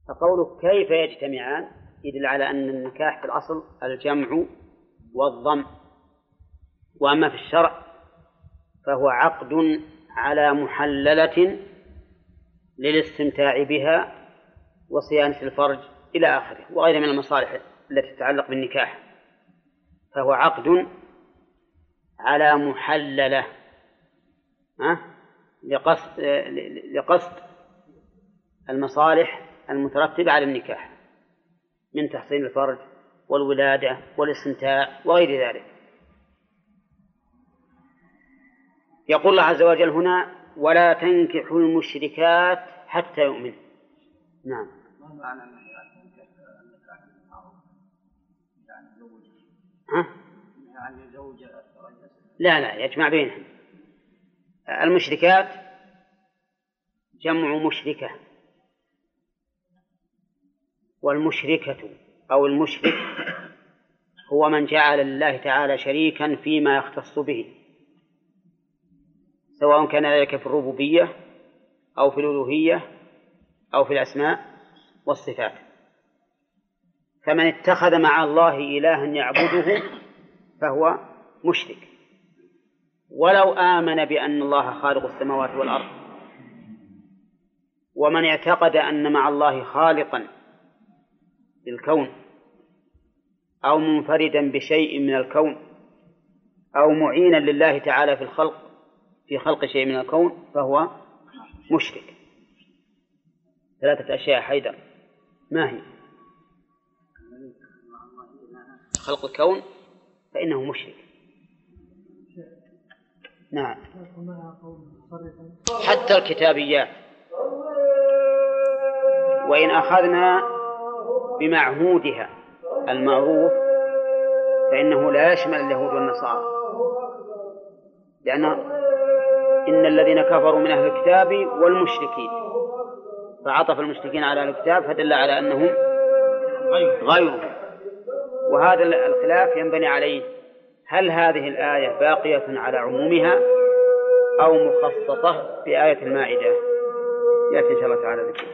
فقولك كيف يجتمعان يدل على أن النكاح في الأصل الجمع والضم، وأما في الشرع فهو عقد على محللة للاستمتاع بها وصيانة الفرج إلى آخره وغير من المصالح التي تتعلق بالنكاح، فهو عقد على محللة لقصد المصالح المترتبة على النكاح من تحصين الفرج والولادة والاستمتاع وغير ذلك. يقول الله عز وجل هنا ولا تنكحوا المشركات حتى يؤمن. نعم. لا يجمع بينهم. المشركات جمع مشركة، والمشركة أو المشرك هو من جعل الله تعالى شريكا فيما يختص به، سواء كان ذلك في الربوبية أو في الألوهية أو في الأسماء والصفات. فمن اتخذ مع الله إلها يعبده فهو مشرك، ولو آمن بأن الله خالق السماوات والأرض. ومن اعتقد أن مع الله خالقا للكون أو منفردا بشيء من الكون أو معينا لله تعالى في خلق شيء من الكون فهو مشرك. 3 أشياء حيدر، ما هي؟ خلق الكون فإنه مشرك. نعم. حتى الكتابيات، وإن أخذنا بمعهودها المعروف فإنه لا يشمل اليهود والنصارى، لأن إن الذين كفروا من أهل الكتاب والمشركين، فعطف المشركين على الكتاب فدل على أنهم غيرهم. وهذا الخلاف ينبني عليه هل هذه الآية باقية على عمومها أو مخصصة بآية المائدة؟ يأتي إن شاء الله تعالى ذكر.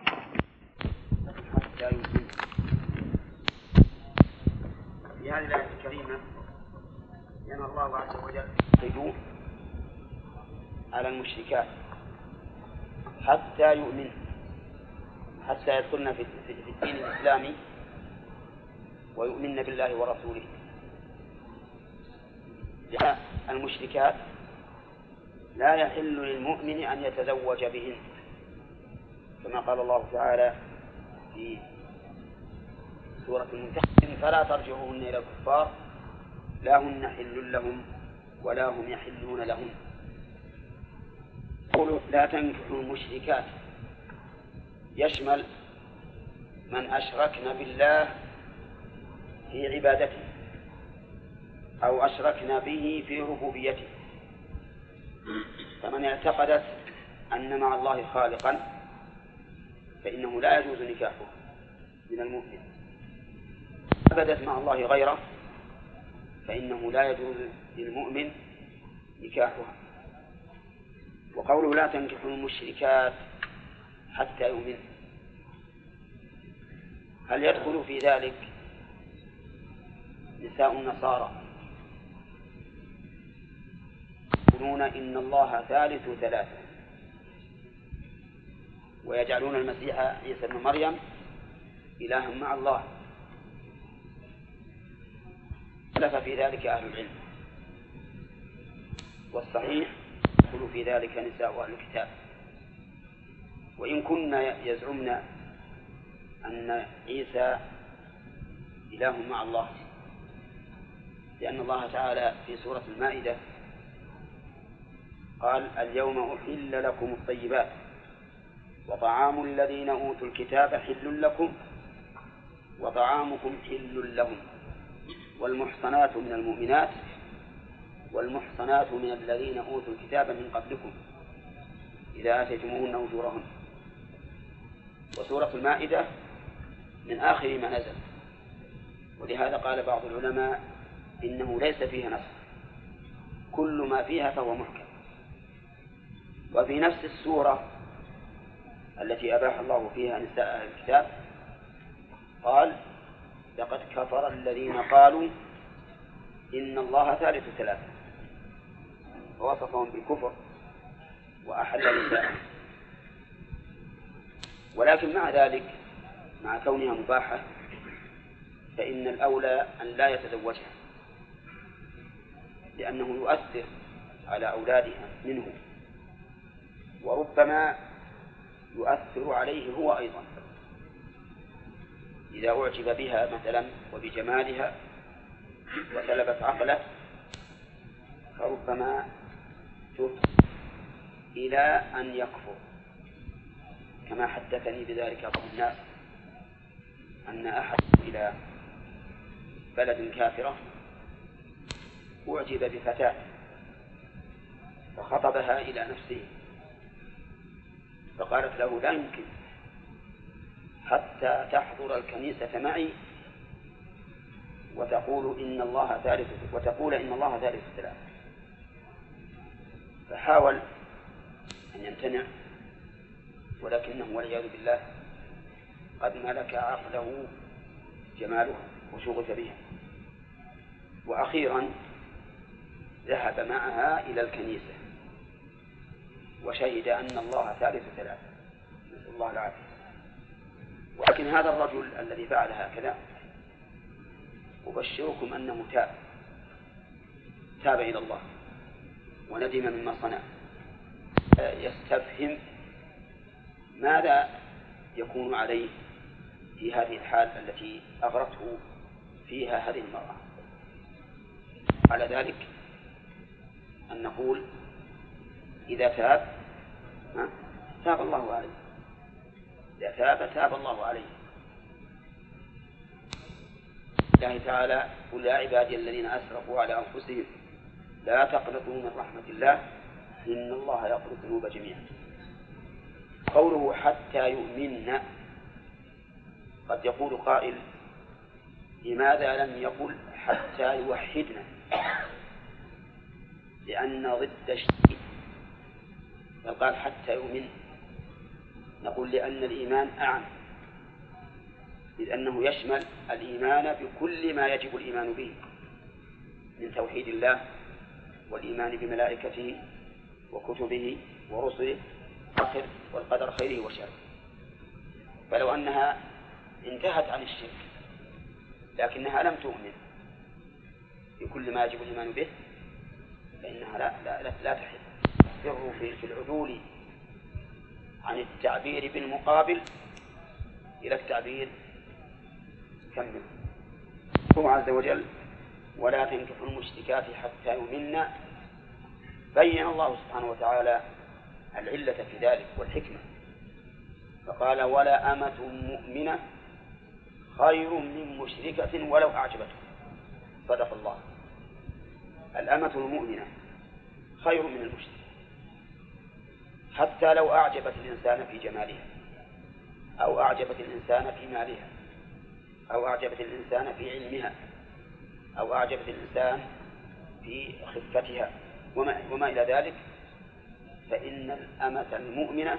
في هذه الآية الكريمة ينهى الله عز وجل الحدود على المشركات حتى يؤمن، حتى يدخلن في الدين الإسلامي ويؤمن بالله ورسوله. لأن المشركات لا يحل للمؤمن أن يتزوج بهن، كما قال الله تعالى في سورة الممتحنة فلا ترجعوهن إلى الكفار لا هن حل لهم ولا هم يحلون لهم. قولوا لا تنكحوا المشركات يشمل من أشركنا بالله في عبادته أو أشركنا به في ربوبيته. فمن اعتقدت أن مع الله خالقا فإنه لا يجوز نكاحه من المؤمن، عبدت مع الله غيره فإنه لا يجوز للمؤمن نكاحها. وقوله لا تنكحوا المشركات حتى يؤمن، هل يدخل في ذلك نساء النصارى يقولون إن الله ثالث ثلاثة ويجعلون المسيح عيسى ابن مريم إلها مع الله؟ اختلف في ذلك أهل العلم، والصحيح يدخل في ذلك نساء أهل الكتاب. وإن كنا يزعمن أن عيسى إله مع الله، لأن الله تعالى في سورة المائدة قال اليوم أحل لكم الطيبات وطعام الذين أوتوا الكتاب حل لكم وطعامكم حل لهم والمحصنات من المؤمنات والمحصنات من الذين أوتوا الكتاب من قبلكم إذا آتيتموهن أجورهن. وسورة المائدة من آخر ما نزل، ولهذا قال بعض العلماء إنه ليس فيها نسخ، كل ما فيها فهو محكم. وفي نفس السورة التي أباح الله فيها نساء أهل الكتاب قال لقد كفر الذين قالوا إن الله ثالث ثلاثة، ووصفهم بالكفر وأحل نساءهم. ولكن مع ذلك مع كونها مباحة فإن الأولى أن لا يتزوجها، لأنه يؤثر على أولادها منه، وربما يؤثر عليه هو أيضا إذا أعجب بها مثلا وبجمالها وسلبت عقله، فربما تفضي إلى أن يكفر، كما حدثني بذلك بعض الناس أن أحد إلى بلد كافرة أعجب بفتاة فخطبها إلى نفسه، فقالت له لا يمكن حتى تحضر الكنيسة معي وتقول إن الله ثالث ثلاثة. فحاول أن يمتنع، ولكنه والعياذ بالله قد ملك عقله جمالها وشغف بها، وأخيرا ذهب معها إلى الكنيسة وشهد أن الله ثالث ثلاثة، نسأل الله العافية. ولكن هذا الرجل الذي فعل هكذا أبشركم أنه تاب إلى الله وندم مما صنع. يستفهم ماذا يكون عليه في هذه الحال التي أغرته فيها هذه المرأة. على ذلك أن نقول إذا تاب الله عليه، إذا تاب الله عليه. الله تعالى قل يا عبادي الذين أسرفوا على أنفسهم لا تقنطوا من رحمة الله إن الله يغفر الذنوب جميعا. قوله حتى يؤمن، قد يقول قائل لماذا لم يقل حتى يوحدنا، لأن ضد الشيء، بل قال حتى يؤمن. نقول لأن الإيمان أعم، إذ أنه يشمل الإيمان بكل ما يجب الإيمان به من توحيد الله والإيمان بملائكته وكتبه ورسله والقدر خيره وشره. فلو أنها انتهت عن الشرك لكنها لم تؤمن بكل ما يجب الإيمان به فإنها لا تحل. السر في العدول عن التعبير بالمقابل إلى التعبير كمل. هو عز وجل ولا تنكحوا المشركات حتى يؤمن، بين الله سبحانه وتعالى العلة في ذلك والحكمة، فقال ولا أمة مؤمنة خير من مشركة ولو أعجبتكم. صدق الله. الأمة المؤمنة خير من المشركة حتى لو أعجبت الإنسان في جمالها، أو أعجبت الإنسان في مالها، أو أعجبت الإنسان في علمها، أو أعجبت الإنسان في خفتها وما إلى ذلك، فإن الأمة المؤمنة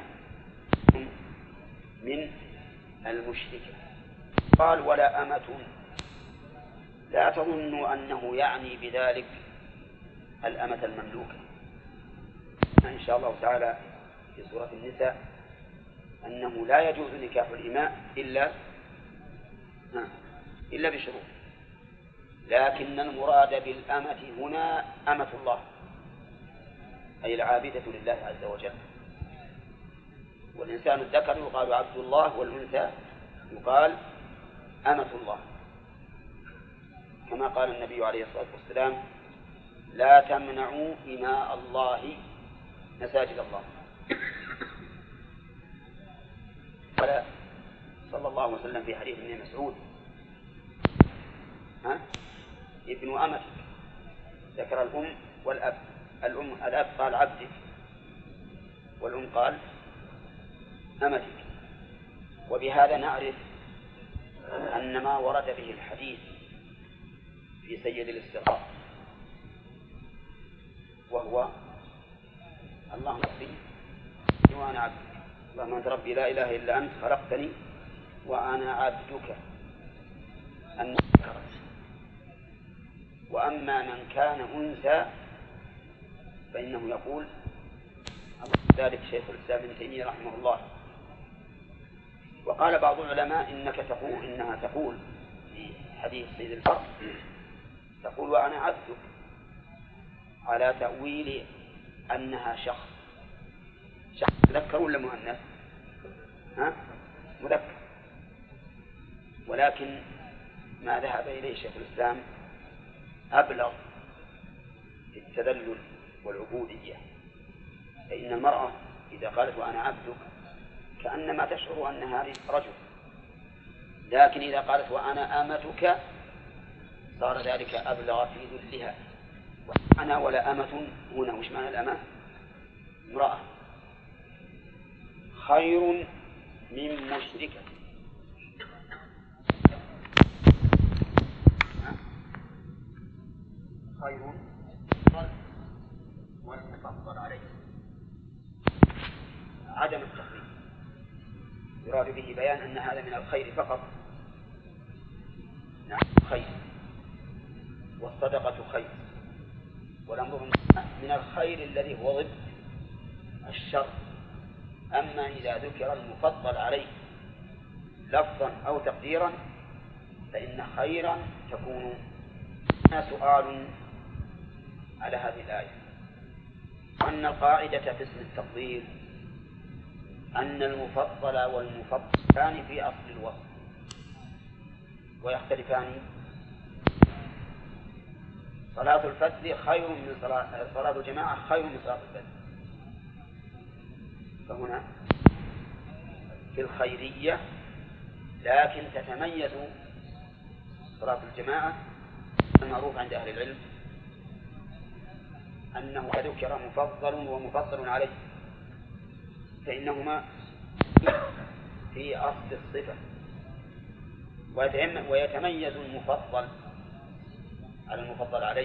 من المشركة. قال ولا أمة، لا تظنوا أنه يعني بذلك الأمة المملوكة. إن شاء الله تعالى في سورة النساء أنه لا يجوز نكاح الإماء إلا بشروط، لكن المراد بالأمة هنا أمة الله، أي العابدة لله عز وجل. والإنسان الذكر يقال عبد الله، والأنثى يقال أمة الله، كما قال النبي عليه الصلاة والسلام لا تمنعوا إماء الله مساجد الله. قال صلى الله عليه وسلم في حديث ابن مسعود ابن أمتك، ذكر الأم والأب. الأب قال عبدك، والأم قال أمتك. وبهذا نعرف أن ما ورد به الحديث في سيد الاستغراق وهو اللهم اغفر وأنا عبدك اللهم أنت ربي لا إله إلا أنت خلقتني وأنا عبدك أن ذكرت. وأما من كان أنثى فإنه يقول ذلك شيخ الإسلام ابن تيمية رحمه الله. وقال بعض العلماء إنها تقول في حديث سيد البر تقول وأنا عبدك على تأويل أنها شخص مذكر ولا مؤنث؟ مذكر. ولكن ما ذهب إليه شيخ الإسلام أبلغ في التذلل والعبودية. فإن المرأة إذا قالت وأنا عبدك كأنما تشعر أنها رجل، لكن إذا قالت وأنا آمتك صار ذلك أبلغ في ذلها. أنا ولا أمة هنا وش معنى الأمة؟ امرأة. خير من مشركة. خير والمفضل عليه عدم التخريج، يراد به بيان أن هذا من الخير فقط. نعم خير، والصدقة خير، والأمر من الخير الذي هو ضد الشر. أما إذا ذكر المفضل عليه لفظا أو تقديرا فإن خيرا تكون سؤال على هذه الآية. أن القاعدة في اسم التفضيل أن المفضل والمفضلان في أصل الوصف ويختلفان. صلاة الفجر خير من صلاة الجماعة خير من صلاة الفجر. فهنا في الخيرية، لكن تتميز صلاة الجماعة. المعروف عند أهل العلم أنه ذكر مفضل ومفضل عليه، فإنهما في أصل الصفة، ويتميز المفضل على المفضل عليه.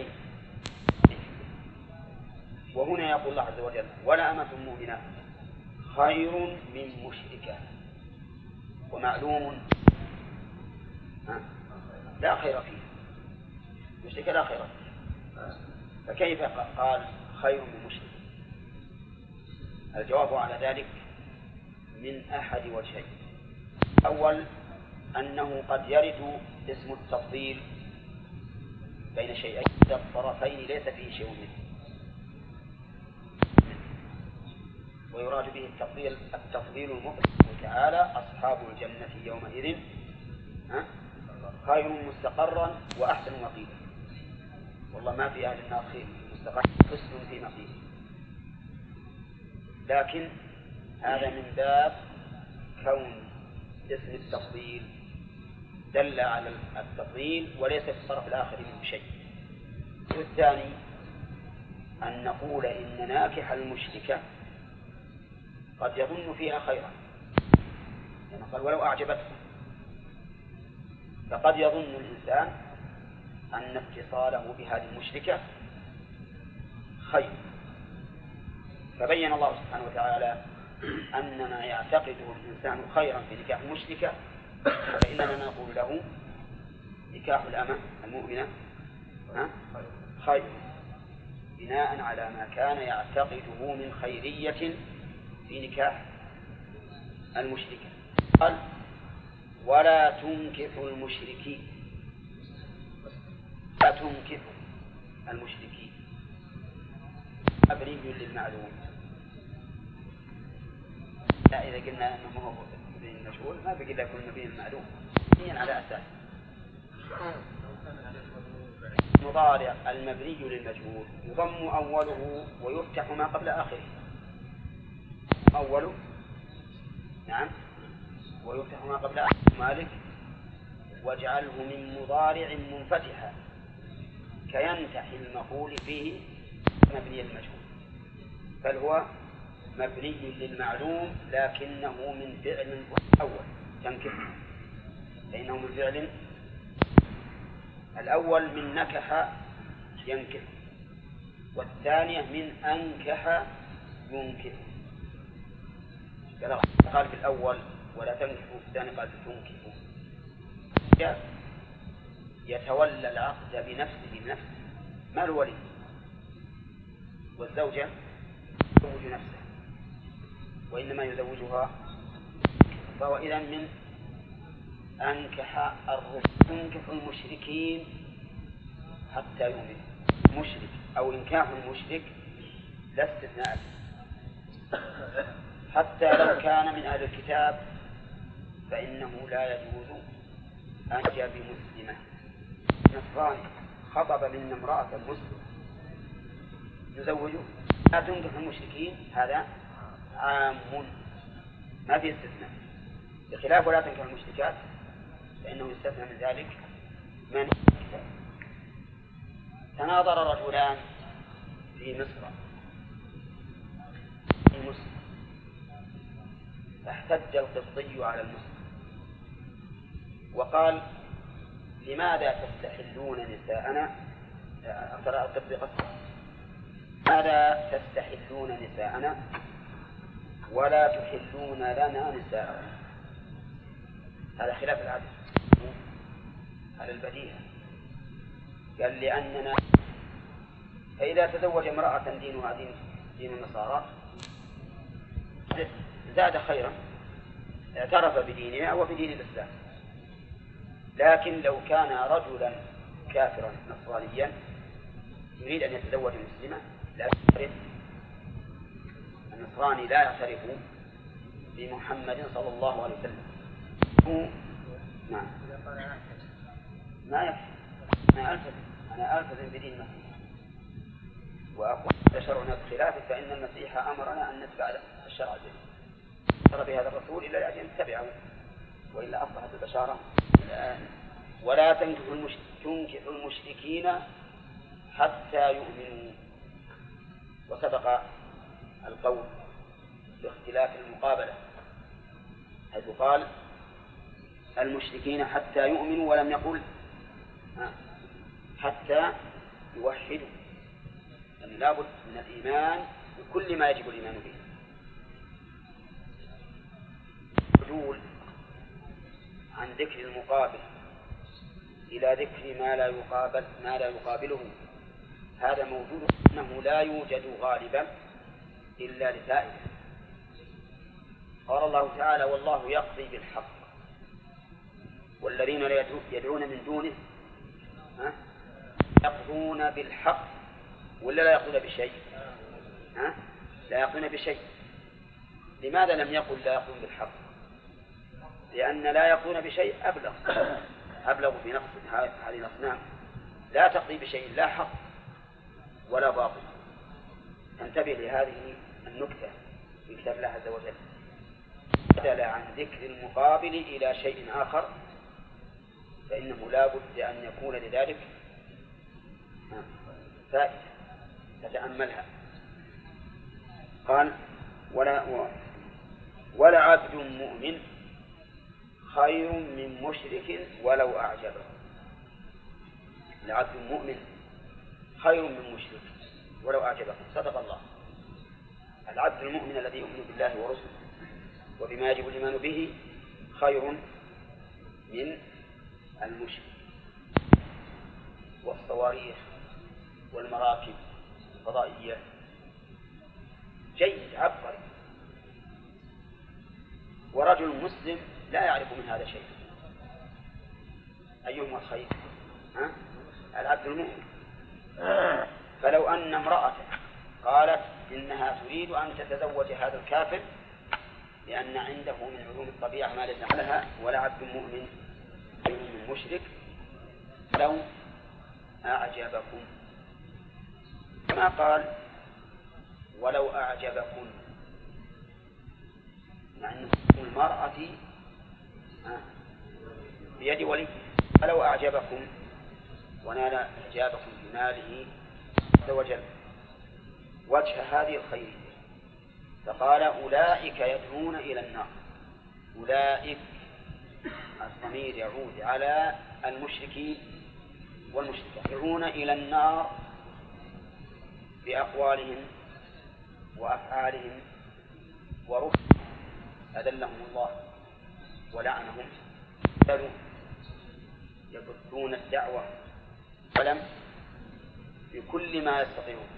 وهنا يقول الله عز وجل ولا أمة مؤمنة خير من مشركة. ومعلوم لا خير فيه، مشركة لا خير فيه، فكيف قال خير من مشرك؟ الجواب على ذلك من أحد وجهين. أول أنه قد يرد اسم التفضيل بين شيئين الطرفين ليس فيه شيء منه، ويراد به التفضيل المطلق تعالى أصحاب الجنة يومئذ خير مستقرا وأحسن مقيلا. والله ما في أهل النار خير مستقر حسن في مقيل. لكن هذا من باب كون اسم التفضيل دل على التفضيل وليس في الطرف الآخر منه شيء. والثاني أن نقول إن ناكح المشركة قد يظن فيها خيرا، يعني قال ولو أعجبته، فقد يظن الإنسان أن اتصاله بهذه المشركة خير. فبين الله سبحانه وتعالى أن ما يعتقده الإنسان خيرا في نكاح المشركة فإننا نقول له نكاح الأمة المؤمنة خير، بناء على ما كان يعتقده من خيرية في نكاح المشركة. قال ولا تنكحوا المشركين، لا تنكحوا المشركين مبني للمعلوم. لا إذا قلنا أنه هو مبني المجهول ما بقي إلا يكون مبني المعلوم مبنيا على أساس مضارع المبني للمجهول يضم أوله ويفتح ما قبل آخره. أوله نعم ويفتح ما قبل آخره. مالك واجعله من مضارع منفتحا كينتحي المقول فيه مبني المجهول، بل هو مبني للمعلوم لكنه من فعل أول تنكح، فإنه من فعل الأول من نكح ينكح، والثانية من أنكح ينكح. قال في الأول ولا تنكحوا، في الثاني قال تنكحوا. يتولى العقد بنفسه ما الولي، والزوجة تزوج نفسها وإنما يزوجها. فهو إذن من أنكح تنكح المشركين حتى يؤمن. مشرك أو إنكاح المشرك لا استثناء، حتى لو كان من أهل الكتاب فإنه لا يجوز أن يأتي بمسلمة. نصراني خطب من امرأة مسلمة يزوجه، لا تنكح المشركين، هذا عام ما في استثناء، بخلاف ولا تنكح المشركات فإنه يستثنى من ذلك من. تناظر رجلان في مصر فاحتج القبطي على المسلم وقال لماذا تستحلون نساءنا؟ أقرأ القبطي قصة: ماذا تستحلون نساءنا ولا تحلون لنا نساءنا؟ هذا خلاف العدل على البديهة. قال لأننا فإذا تزوج امرأة دينها دين النصارى زاد خيرا، اعترف بدينها وبدين الإسلام. لكن لو كان رجلا كافرا نصرانيا يريد أن يتزوج مسلمة لا يعترف، النصراني لا يعترف بمحمد صلى الله عليه وسلم. نعم ما يكفي، أنا ألتزم بدين المسيح وأقول شرعنا بخلافه، فإن المسيح أمرنا أن نتبع الشرع الجديد. ترى بهذا الرسول إلا لأجل نتبعه، وإلا أصبحت البشارة الآن. ولا تنكح المشركين حتى يؤمنوا. وسبق القول باختلاف المقابلة، حيث قال المشركين حتى يؤمنوا ولم يقل حتى يوحدوا، أن لا بد من الإيمان بكل ما يجب الإيمان به. الرجول عن ذكر المقابل إلى ذكر ما لا يقابله هذا موجود، أنه لا يوجد غالبا إلا لفائدة. قال الله تعالى: والله يقضي بالحق والذين يدعون من دونه يقضون بالحق، ولا لا يقضون بشيء؟ لا يقضون بشيء. لماذا لم يقل لا يقضون بالحق؟ لأن لا يقضون بشيء أبلغ في نفس هذه الأصنام، لا تقضي بشيء لا حق ولا باطل. انتبه لهذه النكتة في كتاب الله عز وجل، بدل عن ذكر المقابل إلى شيء آخر فإنه لا بد أن يكون لذلك فائدة تتأملها. قال: ولا عبد مؤمن خير من مشرك ولو أعجبه. لعبد مؤمن خير من مشرك ولو أعجبه. صدق الله. العبد المؤمن الذي يؤمن بالله ورسله وبما يجب الإيمان به خير من المشرك. والصواريخ والمراكب الفضائية جيد عبقري، ورجل مسلم لا يعرف من هذا شيء. أيهما الخير؟ العبد المؤمن. فلو أن امرأة قالت إنها تريد أن تتزوج هذا الكافر لأن عنده من علوم الطبيعة ما ليس لها، ولا عبد مؤمن خير من مشرك لو أعجبكم، كما قال ولو أعجبكم، مع أن المرأة بيد ولي. فلو أعجبكم ونال إعجابكم بماله عز وجل وجه هذه الخير، فقال أولئك يدعون إلى النار. أولئك الضمير يعود على المشركين والمشركات، يدعون إلى النار بأقوالهم وأفعالهم ورفضهم أذلهم الله ولعنهم بل يبثون الدعوة ولم بكل ما يستطيعون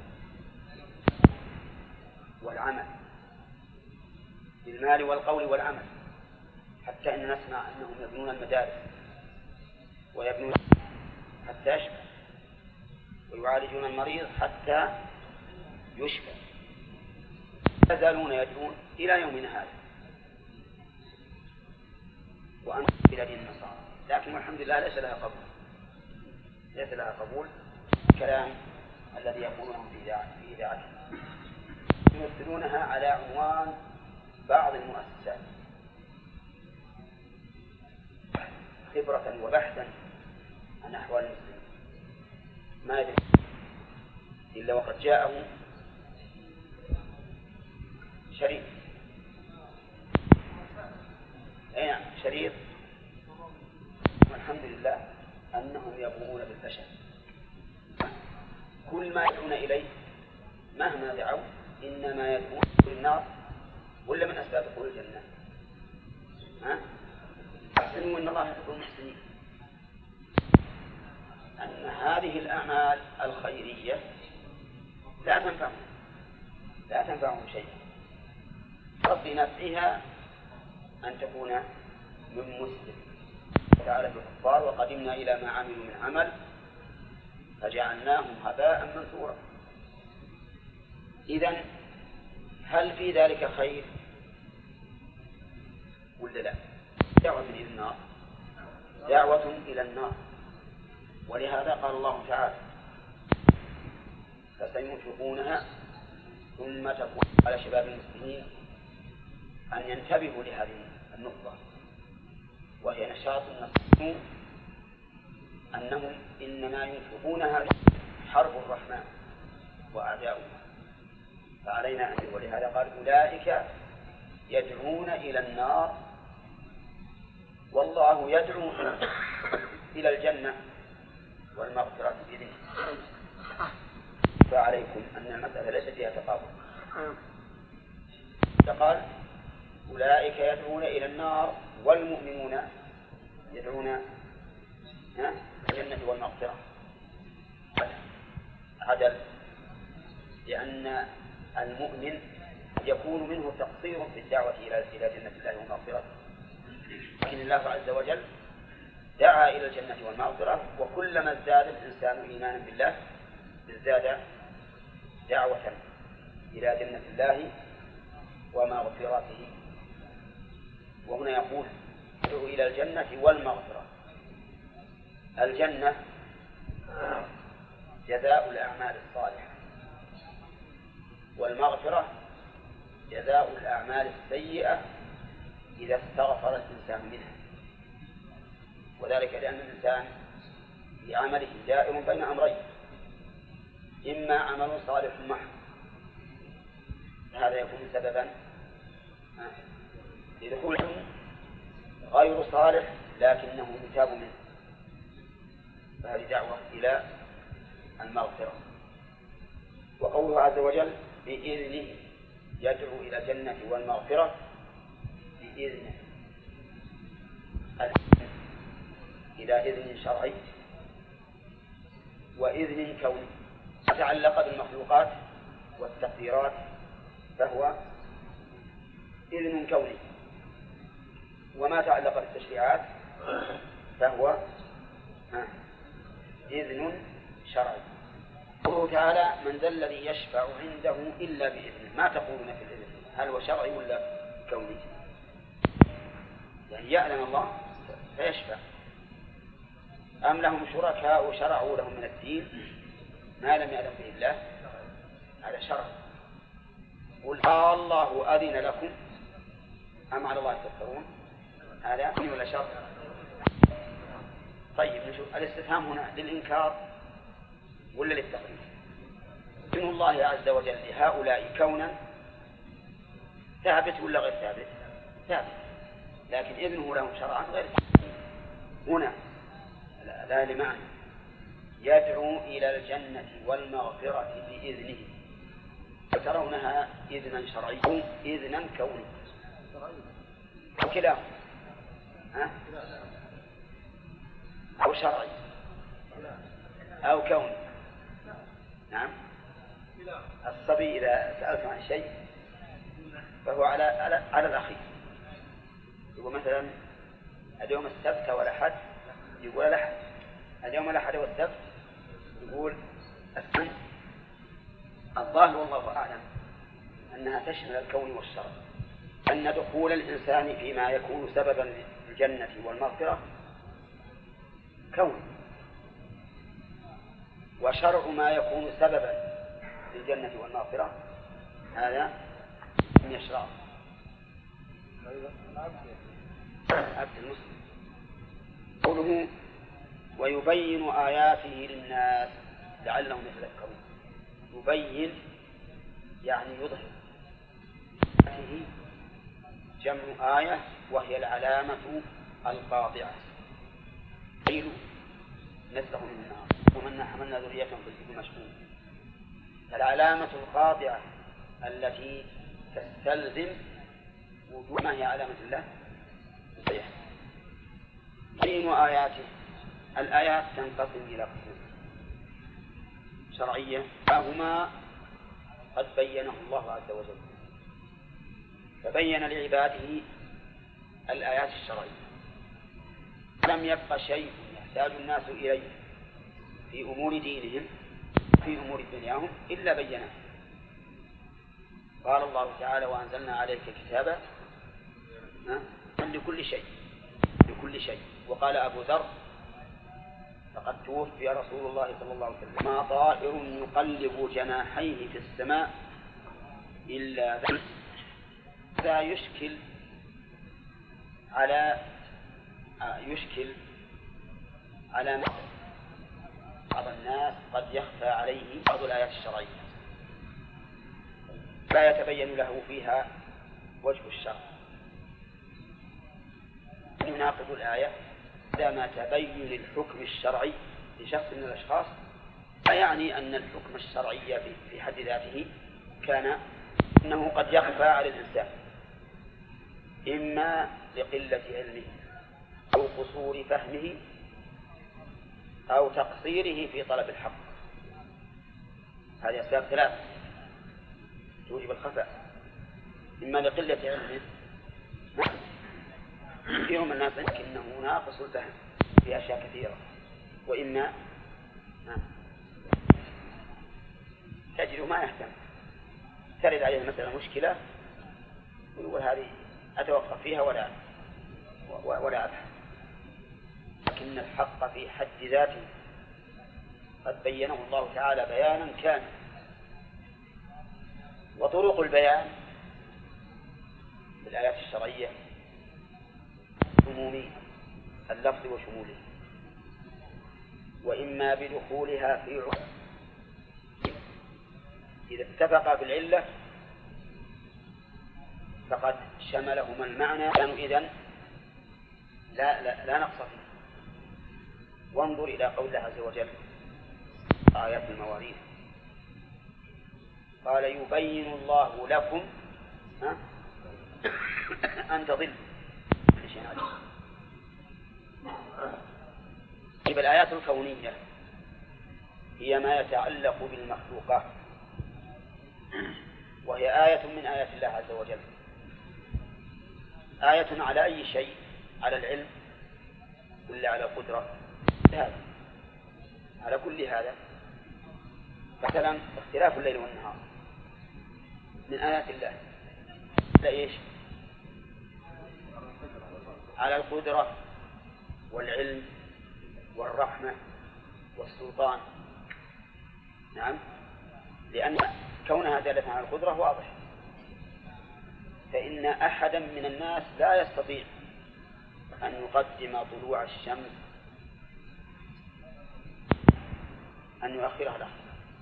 والعمل بالمال والقول والعمل، حتى إن نسمع أنهم يبنون المدارس ويبنون حتى يشفى، ويعالجون المريض حتى يشفى، يزالون يدعون إلى يومنا هذا وأن إلى دين النصارى. لكن والحمد لله ليس لها قبول الكلام الذي يقولونه في إذاعتهم، يمثلونها على عنوان بعض المؤسسات خبرة وبحثا عن أحوال المسلمين، ما يدري إلا وقد جاءه شريط والحمد لله أنهم يبغون بالفشل. كل ما يدعون إليه مهما دعوا إنما يدعون للنار ولا من أسباب دخول الجنة. أحسنوا إن الله يحب المحسنين. أن هذه الأعمال الخيرية لا تنفعهم شيئا، رب نفعها أن تكون من مسلم تعالى بالكفار وقدمنا إلى ما عملوا من عمل فجعلناهم هباء منثورا. إذن هل في ذلك خير ولا لا؟ دعوة إلى النار. ولهذا قال الله تعالى فسينفقونها ثم تكون على شباب المسلمين أن ينتبهوا لهذه النقطة، وهي نشاط النصر أنهم إنما ينفقونها حرب الرحمن وأعداؤه، فعلينا أن ولهذا قال أولئك يدعون إلى النار والله يدعو إلى الجنة والمغفرة بإذنه. فعليكم أن المسألة ليست فيها تقابل. فقال أولئك يدعون إلى النار والمؤمنون يدعون الجنة والمغفرة. عدل، لأن المؤمن يكون منه تقصير في الدعوة إلى جنة الله والمغفرة، لكن الله عز وجل دعا إلى الجنة والمغفرة، وكلما ازداد الإنسان إيمانا بالله ازداد دعوة إلى جنة الله ومغفرته. وهنا يقول ادعو إلى الجنة والمغفرة. الجنة جزاء الأعمال الصالحة، والمغفرة جزاء الأعمال السيئة إذا استغفر الإنسان منها، وذلك لأن الإنسان في عمله دائر بين أمرين، إما عمل صالح محض هذا يكون سببا لدخول غير صالح لكنه يتاب منه، فهذه دعوة إلى المغفرة. وقوله عز وجل بإذنه يدعو إلى الجنة والمغفرة بإذنه، إلى إذن شرعي وإذن كوني. ما تعلق بالمخلوقات والتقديرات فهو إذن كوني، وما تعلق بالتشريعات فهو إذن شرعي. قوله تعالى من ذا الذي يشفع عنده إلا بإذنه، ما تقولون في الإذن؟ هل هو شرعي ولا كوني؟ يعني يعلم الله فيشفع، أم لهم شركاء شرعوا لهم من الدين ما لم يعلم به الله؟ هذا شرع. قل الله أذن لكم أم على الله تفترون؟ هذا ولا شرع؟ طيب نشوف الاستفهام هنا للإنكار ولا للتقرير؟ إذن الله عز وجل لهؤلاء كونا ثابت ولا غير ثابت؟ ثابت، لكن إذنه لهم شرعا غير ثابت. هنا لا لمعنى يدعو إلى الجنة والمغفرة بإذنه، فترونها إذنا شرعيا إذنا كوني. أو كلاهما أو شرعي أو كوني. نعم. الصبي إذا سألت عن شيء فهو على الأخير. يقول مثلا اليوم السبت ولا حد، يقول الأحد. اليوم الأحد والسبت، يقول السبت. الظاهر والله أعلم أنها تشمل الكون والشرع، أن دخول الإنسان فيما يكون سببا للجنة والمغفرة كون، وشرع ما يكون سببا للجنة والمغفرة هذا من يشرع عبد المسلم. قوله ويبين آياته للناس لعلهم يتذكرون. يبين يعني يظهر. آياته جمع آية وهي العلامة القاطعة. قيل نزه من النار ومنا حملنا ذريتهم في الجبل مشحون. العلامة القاطعة التي تستلزم وجود ما هي علامة الله صحيح. بين آياته. الآيات تنقسم إلى قسمين: شرعية فهما قد بينه الله عز وجل، فبين لعباده الآيات الشرعية، لم يبق شيء يحتاج الناس إليه في أمور دينهم في أمور دنياهم إلا بينه. قال الله تعالى وأنزلنا عليك كتابا لكل شيء. وقال أبو ذر فقد توفي رسول الله صلى الله عليه وسلم ما طائر يقلب جناحيه في السماء إلا ذا يشكل على بعض الناس قد يخفى عليه بعض الآيات الشرعية لا يتبين له فيها وجه الشرع، يناقض الآية عندما تبين الحكم الشرعي لشخص من الأشخاص، فيعني أن الحكم الشرعي في حد ذاته كان أنه قد يخفى على الإنسان إما لقلة علمه أو قصور فهمه أو تقصيره في طلب الحق. هذه أسباب ثلاث توجب الخفاء: إما لقلة علمه، كثير من الناس لكنه ناقص الفهم في أشياء كثيرة، وإما تجد ما يهتم، ترد عليه مثلا مشكلة ويقول هذه أتوقف فيها ولا أبحث. لكن الحق في حد ذاته قد بينه الله تعالى بيانا كاملا، وطرق البيان في الآيات الشرعية عمومي اللفظ وشموله، وإما بدخولها في عموم إذا اتفق بالعلة فقد شملهما المعنى، كانوا إذن لا نقص فيه. وانظر إلى قول الله عز وجل آيات المواريث، قال يبين الله لكم أن تضلوا. طيب الآيات الكونية هي ما يتعلق بالمخلوقات، وهي آية من آيات الله عز وجل. آية على أي شيء؟ على العلم ولا على القدرة؟ على كل هذا. مثلا اختلاف الليل والنهار من آيات الله. لا إيش؟ على القدرة والعلم والرحمة والسلطان. نعم، لأن كونها دالة على القدرة واضح، فإن أحدا من الناس لا يستطيع أن يقدم طلوع الشمس أن يؤخرها لها،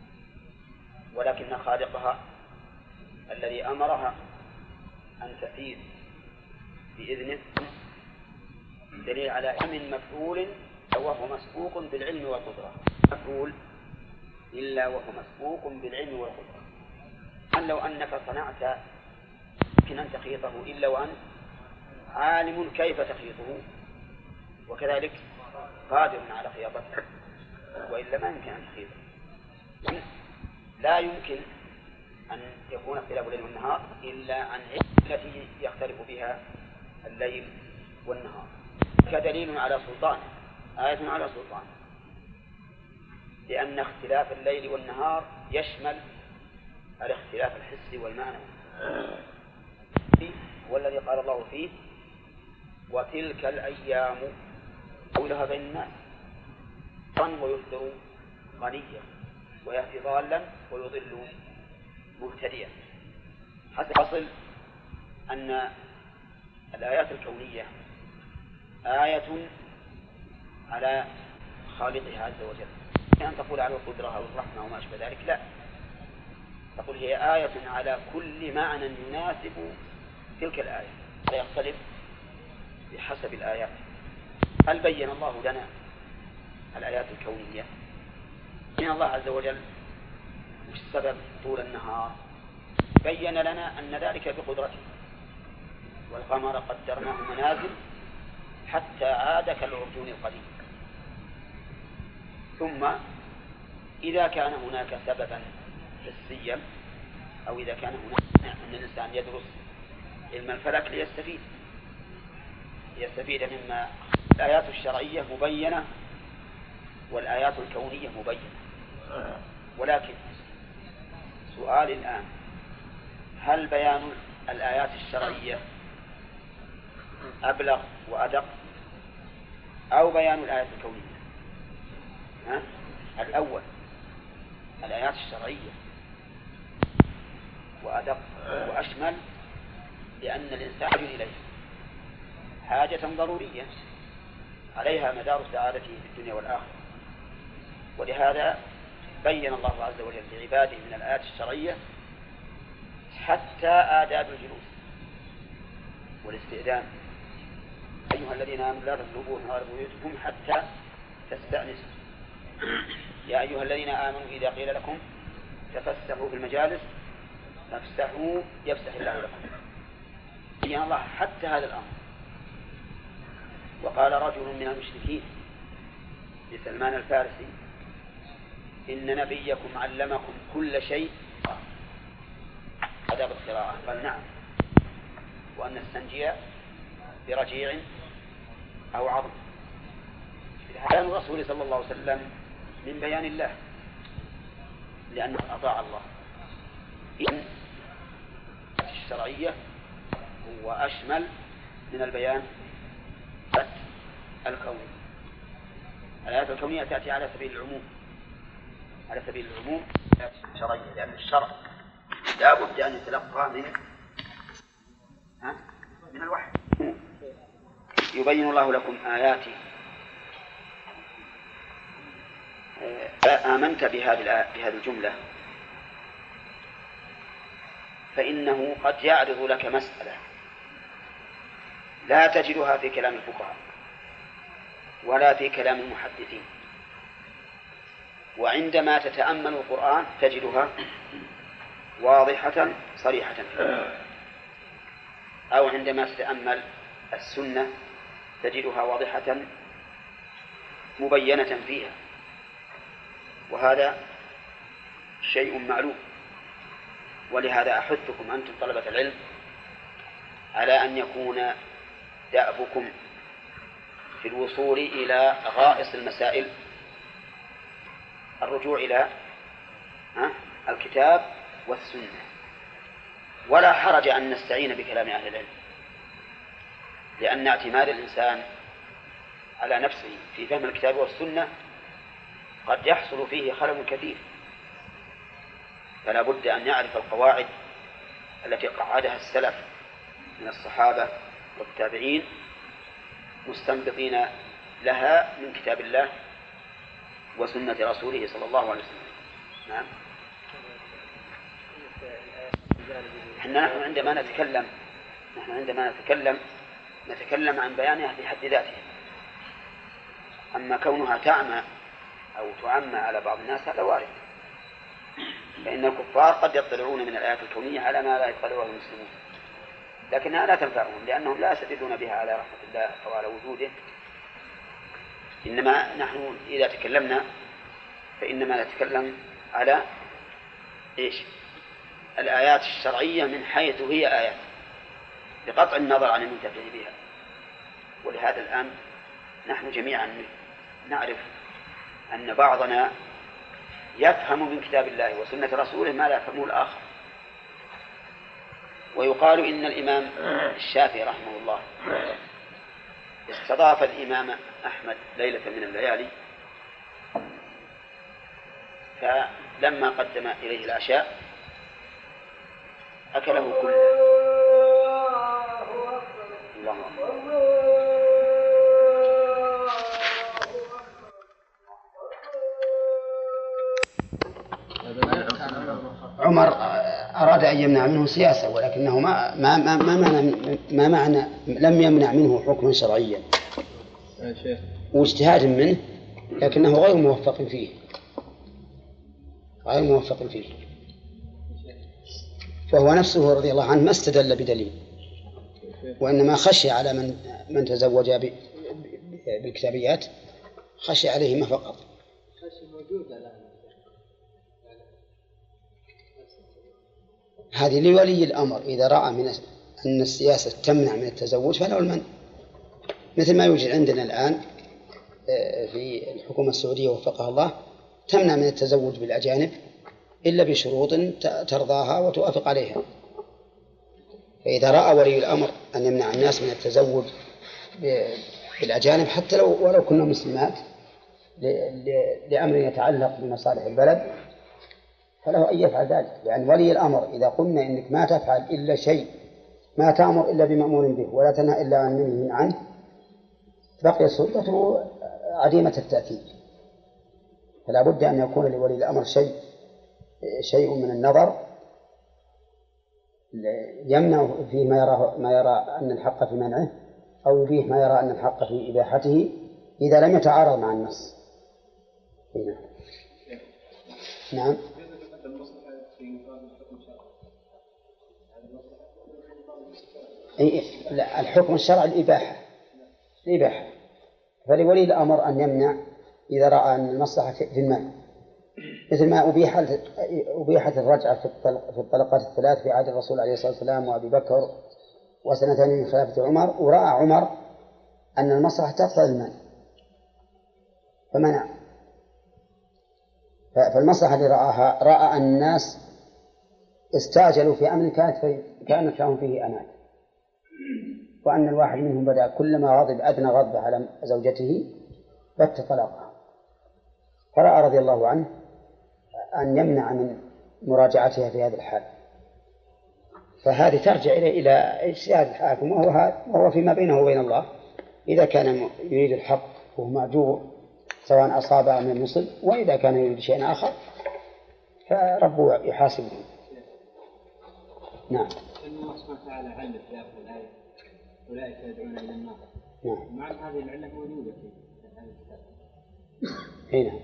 ولكن خالقها الذي أمرها أن تسير بإذنه دليل على أمن مفعول وهو مسبوق بالعلم والقدرة. مفعول إلا وهو مسبوق بالعلم والقدرة. أن لو أنك صنعت يمكن أن تخيطه إلا وأنت عالم كيف تخيطه، وكذلك قادر على خياطته، وإلا ما يمكن أن تخيطه. لا يمكن أن يكون اختلاف الليل والنهار إلا عن علة التي يختلف بها الليل والنهار، كدليل على سلطانه، آية على سلطانه، لأن اختلاف الليل والنهار يشمل الاختلاف الحسي والمعنوي، والذي قال الله فيه وتلك الأيام قولها بين الناس ويهدر غنيا ويهدي ضالا ويضل مهتديا. حتى أصل أن الآيات الكونية آية على خالقها عز وجل، أن تقول على القدرة أو الرحمة وما أشبه ذلك، لا، تقول هي آية على كل معنى يناسب تلك الآية، لا يختلف بحسب الآيات. هل بين الله لنا الآيات الكونية؟ بين الله عز وجل وش سبب طول النهار؟ بين لنا أن ذلك بقدرته، والقمر قدرناه منازل حتى عاد كالعرجون القديم. ثم إذا كان هناك سببا حسيا، أو إذا كان هناك أن الإنسان يدرس علم الفلك ليستفيد مما الآيات الشرعية مبينة والآيات الكونية مبينة. ولكن سؤال الآن، هل بيان الآيات الشرعية أبلغ وأدق أو بيان الآيات الكونية؟ الأول، الآيات الشرعية وأدق وأشمل، لأن الإنسان يحتاج إليه حاجة ضرورية عليها مدار سعادته في الدنيا والآخرة. ولهذا بين الله عز وجل لعباده من الآيات الشرعية حتى آداب الجلوس والاستئذان. أيها الذين آمنوا لا تطلبوا من غير بيوتكم حتى تستأنسوا. يا أيها الذين آمنوا إذا قيل لكم تفسحوا في المجالس فافسحوا يفسح الله لكم. بين الله حتى هذا الأمر. وقال رجل من المشركين لسلمان الفارسي إن نبيكم علمكم كل شيء آداب القراءة. قال نعم، وأن نستنجي برجيع أو عظم. كلام الرسول صلى الله عليه وسلم من بيان الله لأنه أطاع الله. إذن الشرعية هو أشمل من البيان الكوني. الآيات الكونية تأتي على سبيل العموم، على سبيل العموم الشرعية، لأن الشرع لا بد أن يتلقى من الوحي. يبين الله لكم آياته. آمنت بهذه الجملة فإنه قد يعرض لك مسألة لا تجدها في كلام الفقهاء ولا في كلام المحدثين، وعندما تتأمل القرآن تجدها واضحة صريحة، أو عندما تتأمل السنة تجدها واضحة مبينة فيها، وهذا شيء معلوم. ولهذا أحثكم أنتم طلبة العلم على أن يكون دأبكم في الوصول إلى غائص المسائل الرجوع إلى الكتاب والسنة، ولا حرج أن نستعين بكلام أهل العلم، لأن اعتماد الإنسان على نفسه في فهم الكتاب والسنة قد يحصل فيه خلل كثير، فلا بد أن يعرف القواعد التي قعدها السلف من الصحابة والتابعين مستنبطين لها من كتاب الله وسنة رسوله صلى الله عليه وسلم. نعم. نحن عندما نتكلم عن بيانها في حد ذاتها. أما كونها تعمى أو تعمى على بعض الناس هذا وارد، فإن الكفار قد يطلعون من الآيات الكونية على ما لا يطلعه المسلمون. لكنها لا تنفعهم لأنهم لا يستدلون بها على رحمة الله أو على وجوده. إنما نحن إذا تكلمنا فإنما نتكلم على إيش؟ الآيات الشرعية من حيث هي آيات بقطع النظر عن المنتفع بها. ولهذا الآن نحن جميعا نعرف أن بعضنا يفهم من كتاب الله وسنة رسوله ما لا يفهمه الآخر. ويقال إن الإمام الشافعي رحمه الله استضاف الإمام أحمد ليلة من الليالي، فلما قدم إليه العشاء أكله كله. الله أكبر. عمر أراد أن يمنع منه سياسة، ولكنه ما معنى لم يمنع منه حكما شرعيا واجتهاد منه، لكنه غير موفق فيه. فهو نفسه رضي الله عنه ما استدل بدليل، وإنما خشي على من تزوج بالكتابيات، خشي عليهما فقط. هذه لولي الأمر إذا رأى أن السياسة تمنع من التزوج فله المنع، مثل ما يوجد عندنا الآن في الحكومة السعودية وفقها الله تمنع من التزوج بالأجانب إلا بشروط ترضاها وتوافق عليها. فإذا رأى ولي الأمر أن يمنع الناس من التزوج بالأجانب حتى ولو كنا مسلمات لأمر يتعلق بمصالح البلد فله أن يفعل ذلك. لأن ولي الأمر إذا قلنا إنك ما تفعل إلا شيء، ما تأمر إلا بمأمور به ولا تنهى إلا عن منهي عنه، بقي سلطته عديمة التأثير. فلا بد أن يكون لولي الأمر شيء من النظر يمنع فيه ما يرى أن الحق في منعه، أو يبيح ما يرى أن الحق في إباحته إذا لم يتعارض مع النص. هنا. نعم. لا، الحكم الشرعي الإباحة. فلولي الأمر أن يمنع إذا رأى أن المصلحة في المال، مثل ما أبيحت الرجعة في الطلقات الثلاث في عهد الرسول عليه الصلاة والسلام وأبي بكر وسنتين من خلافة عمر، ورأى عمر أن المصلحة تقتضي المال فمنع. فالمصلحة اللي رأى أن الناس استعجلوا في أمر كانت لهم فيه أمان، وأن الواحد منهم بدأ كلما غضب أدنى غضبه على زوجته بت طلاقها، فرأى رضي الله عنه أن يمنع من مراجعتها في هذا الحال. فهذه ترجع إلى اجتهاد الحاكم، وهو فيما بينه وبين الله. إذا كان يريد الحق وهو معجور سواء أصاب أم يصب، وإذا كان يريد شيئا آخر فربه يحاسبه. نعم. الله سبحانه وتعالى علم في آخر الآية أولئك يدعون إلى النار. نعم. مع هذه العلة موجودة في هذا الكتاب. هنا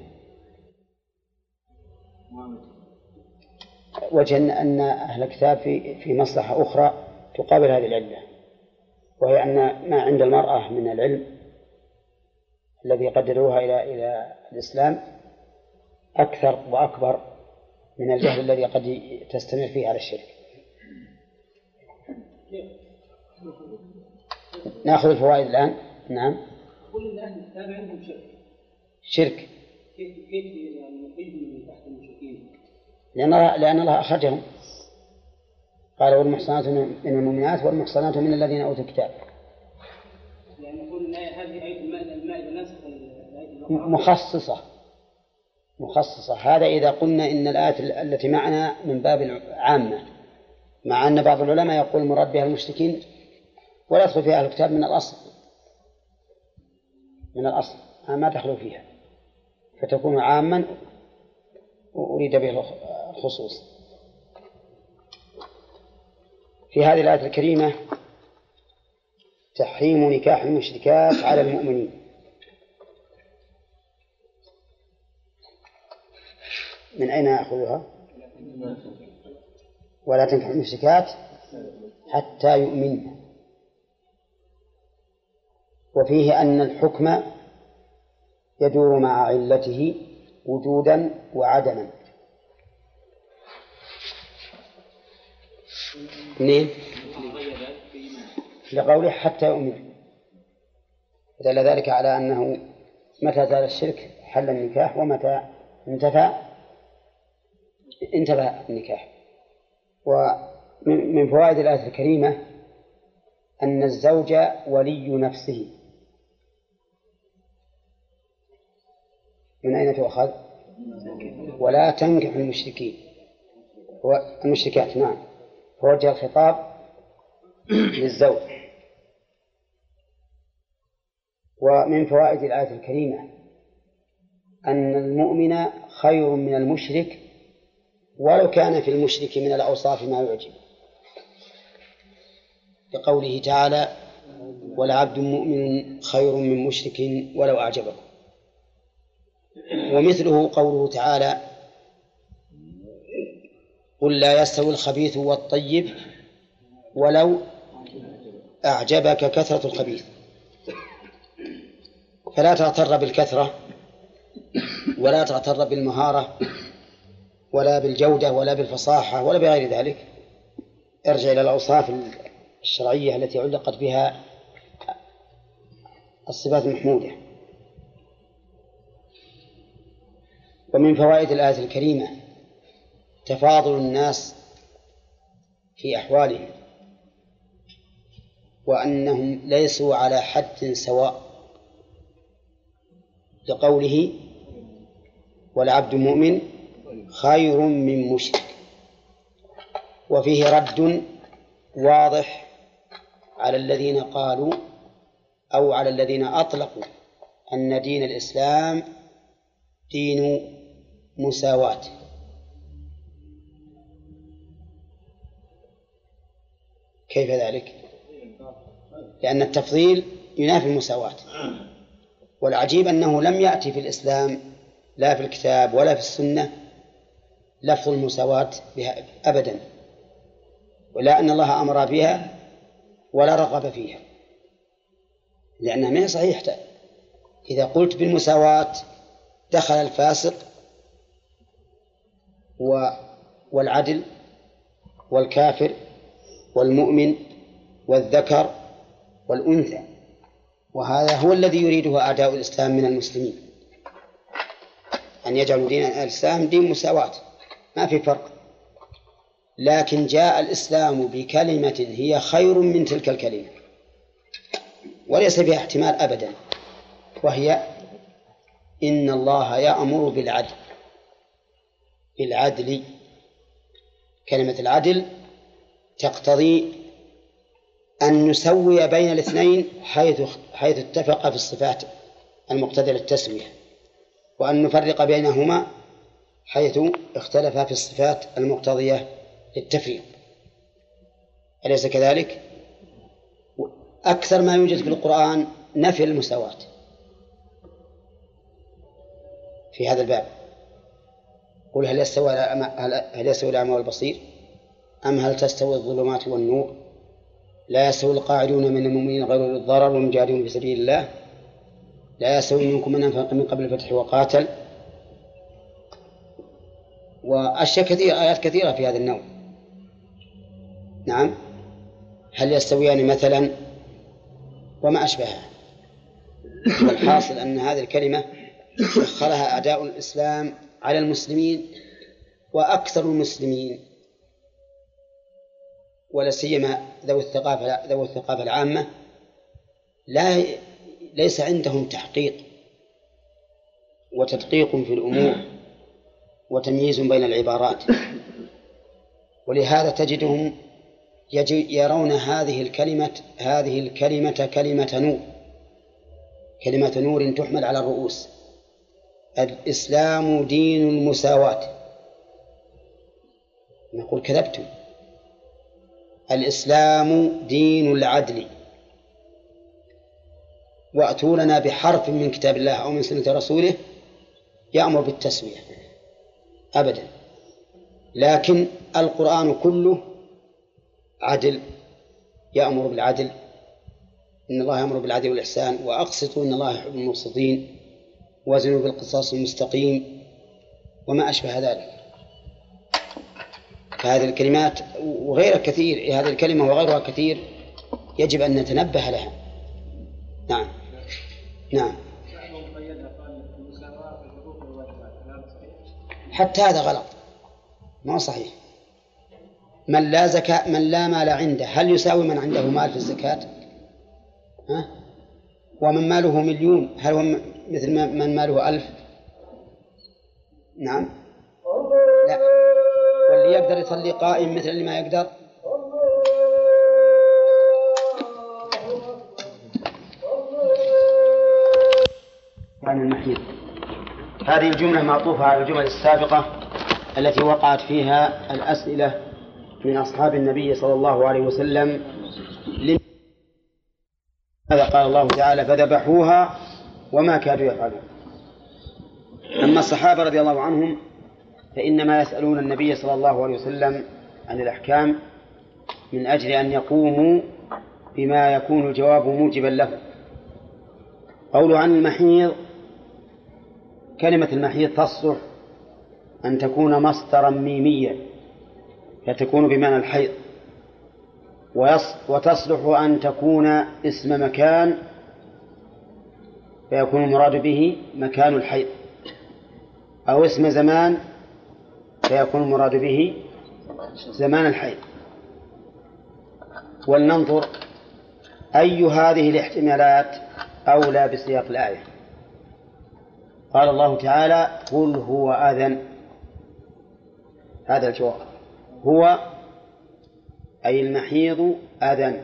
وجه أن أهل الكتاب في مصلحة أخرى تقابل هذه العلة، وهي أن ما عند المرأة من العلم الذي قدروها إلى الإسلام أكثر وأكبر من الجهل الذي قد تستمر فيه على الشرك. نأخذ الفوائد الآن. نعم. قل إن أهل الكتاب عندهم شرك. كيف نقيم من تحت المشركين؟ لأن الله أخرجهم، قال والمحصنات من المؤمنات والمحصنات من الذين أوتوا الكتاب. يعني نقول هذه آية المائدة ناسخة مخصصة. هذا إذا قلنا إن الآيات التي معنا من باب العامة، مع أن بعض العلماء يقول المراد بها المشركين ولا يدخل فيها أهل الكتاب من الأصل ما دخلوا فيها، فتكون عاما وأريد به الخصوص. في هذه الآية الكريمة تحريم نكاح المشركات على المؤمنين. من أين أخذها؟ ولا تنكح المشركات حتى يؤمن. وفيه أن الحكم يدور مع علته وجودا وعدما. منين؟ لقوله حتى يؤمن، دل ذلك على أنه متى زال الشرك حل النكاح، ومتى انتفى النكاح. ومن فوائد الآية الكريمة أن الزوج ولي نفسه. من أين تؤخذ؟ ولا تنكح المشركات. نعم، فوجه الخطاب للزوج. ومن فوائد الآية الكريمة أن المؤمن خير من المشرك ولو كان في المشرك من الأوصاف ما يعجب، لقوله تعالى: ولعبد مؤمن خير من مشرك ولو أعجبه. ومثله قوله تعالى: قل لا يستوي الخبيث والطيب ولو أعجبك كثرة الخبيث. فلا تغتر بالكثرة ولا تغتر بالمهارة ولا بالجودة ولا بالفصاحة ولا بغير ذلك. ارجع إلى الأوصاف الشرعية التي علقت بها الصفات المحمودة. ومن فوائد الآية الكريمة تفاضل الناس في أحوالهم، وأنهم ليسوا على حد سواء، لقوله: والعبد مؤمن خير من مشرك. وفيه رد واضح على الذين قالوا أو على الذين أطلقوا أن دين الإسلام دين مساواة. كيف ذلك؟ لأن التفضيل ينافي المساواة، والعجيب أنه لم يأتي في الإسلام لا في الكتاب ولا في السنة لفظ المساواة بها أبدا، ولا أن الله أمر بها ولا رغب فيها، لأنها ما هي صحيحة. إذا قلت بالمساواة دخل الفاسق والعدل والكافر والمؤمن والذكر والأنثى، وهذا هو الذي يريده أعداء الإسلام من المسلمين، أن يجعلوا دين الإسلام دين مساواة، ما في فرق. لكن جاء الإسلام بكلمة هي خير من تلك الكلمة وليس فيها احتمال أبدا، وهي: إن الله يأمر بالعدل. كلمة العدل تقتضي أن نسوي بين الاثنين حيث اتفق في الصفات المقتضية للتسوية، وأن نفرق بينهما حيث اختلفا في الصفات المقتضية للتفريق. أليس كذلك؟ أكثر ما يوجد في القرآن نفي المساواة في هذا الباب. قل هل يستوي الأعمى والبصير أم هل تستوي الظلمات والنور؟ لا يستوي القاعدون من المؤمنين غير أولي الضرر والمجاهدون في سبيل الله، لا يستوي منكم من أنفق من قبل الفتح وقاتل. وأشياء كثيرة، آيات كثيرة في هذا النوع. نعم، هل يستويان مثلا وما أشبهها. والحاصل أن هذه الكلمة أخرها أعداء الإسلام على المسلمين، وأكثر المسلمين ولا سيما ذوي الثقافة العامة ليس عندهم تحقيق وتدقيق في الأمور وتمييز بين العبارات، ولهذا تجدهم يرون هذه الكلمة كلمة نور تحمل على الرؤوس. الإسلام دين المساواة. نقول: كذبتم، الإسلام دين العدل، وأتوا لنا بحرف من كتاب الله أو من سنة رسوله يأمر بالتسوية. أبدا. لكن القرآن كله عدل يأمر بالعدل، إن الله يأمر بالعدل والإحسان وأقسطوا إن الله يحب المقسطين وزنوا بالقصاص المستقيم وما أشبه ذلك. فهذه الكلمات وغيرها كثير، هذه الكلمة وغيرها كثير يجب أن نتنبه لها. نعم نعم. حتى هذا غلط، ما صحيح. من لا زكاة، من لا مال عنده، هل يساوي من عنده مال في الزكاة؟ ها؟ ومن ماله 1,000,000 هل هو مثل من ماله 1000؟ نعم لا. واللي يقدر يصلي قائم مثل اللي ما يقدر. عن المحيط، هذه الجملة معطوفة على الجمل السابقة التي وقعت فيها الأسئلة من أصحاب النبي صلى الله عليه وسلم. هذا قال الله تعالى فذبحوها وما كادوا يفعلون. أما الصحابة رضي الله عنهم فإنما يسألون النبي صلى الله عليه وسلم عن الأحكام من أجل أن يقوموا بما يكون الجواب موجبا له. قوله عن المحيض، كلمة المحيض تصلح أن تكون مصدرا ميميا فتكون بمعنى الحيض، وتصلح أن تكون اسم مكان فيكون المراد به مكان الحيض، أو اسم زمان فيكون المراد به زمان الحيض. ولننظر أي هذه الاحتمالات أولى بسياق الآية. قال الله تعالى قل هو أذن، هذا الجواب، هو أي المحيض أذن،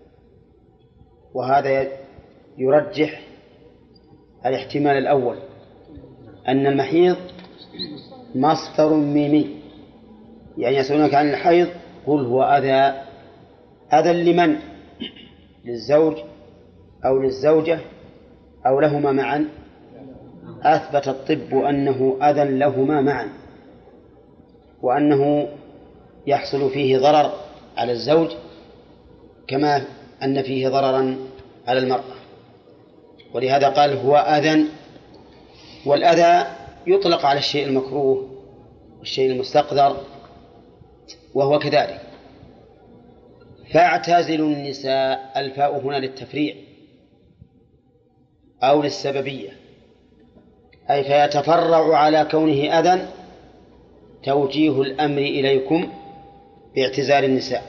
وهذا يرجح الاحتمال الأول أن المحيض مصدر ميمي، يعني يسألونك عن الحيض قل هو أذى. أذى لمن؟ للزوج أو للزوجة أو لهما معا؟ أثبت الطب أنه أذى لهما معا، وأنه يحصل فيه ضرر على الزوج كما أن فيه ضررا على المرأة، ولهذا قال هو أذى. والأذى يطلق على الشيء المكروه والشيء المستقذر، وهو كذلك. فاعتزلوا النساء، الفاء هنا للتفريع أو للسببية، أي فيتفرع على كونه أذى توجيه الأمر إليكم باعتزال النساء،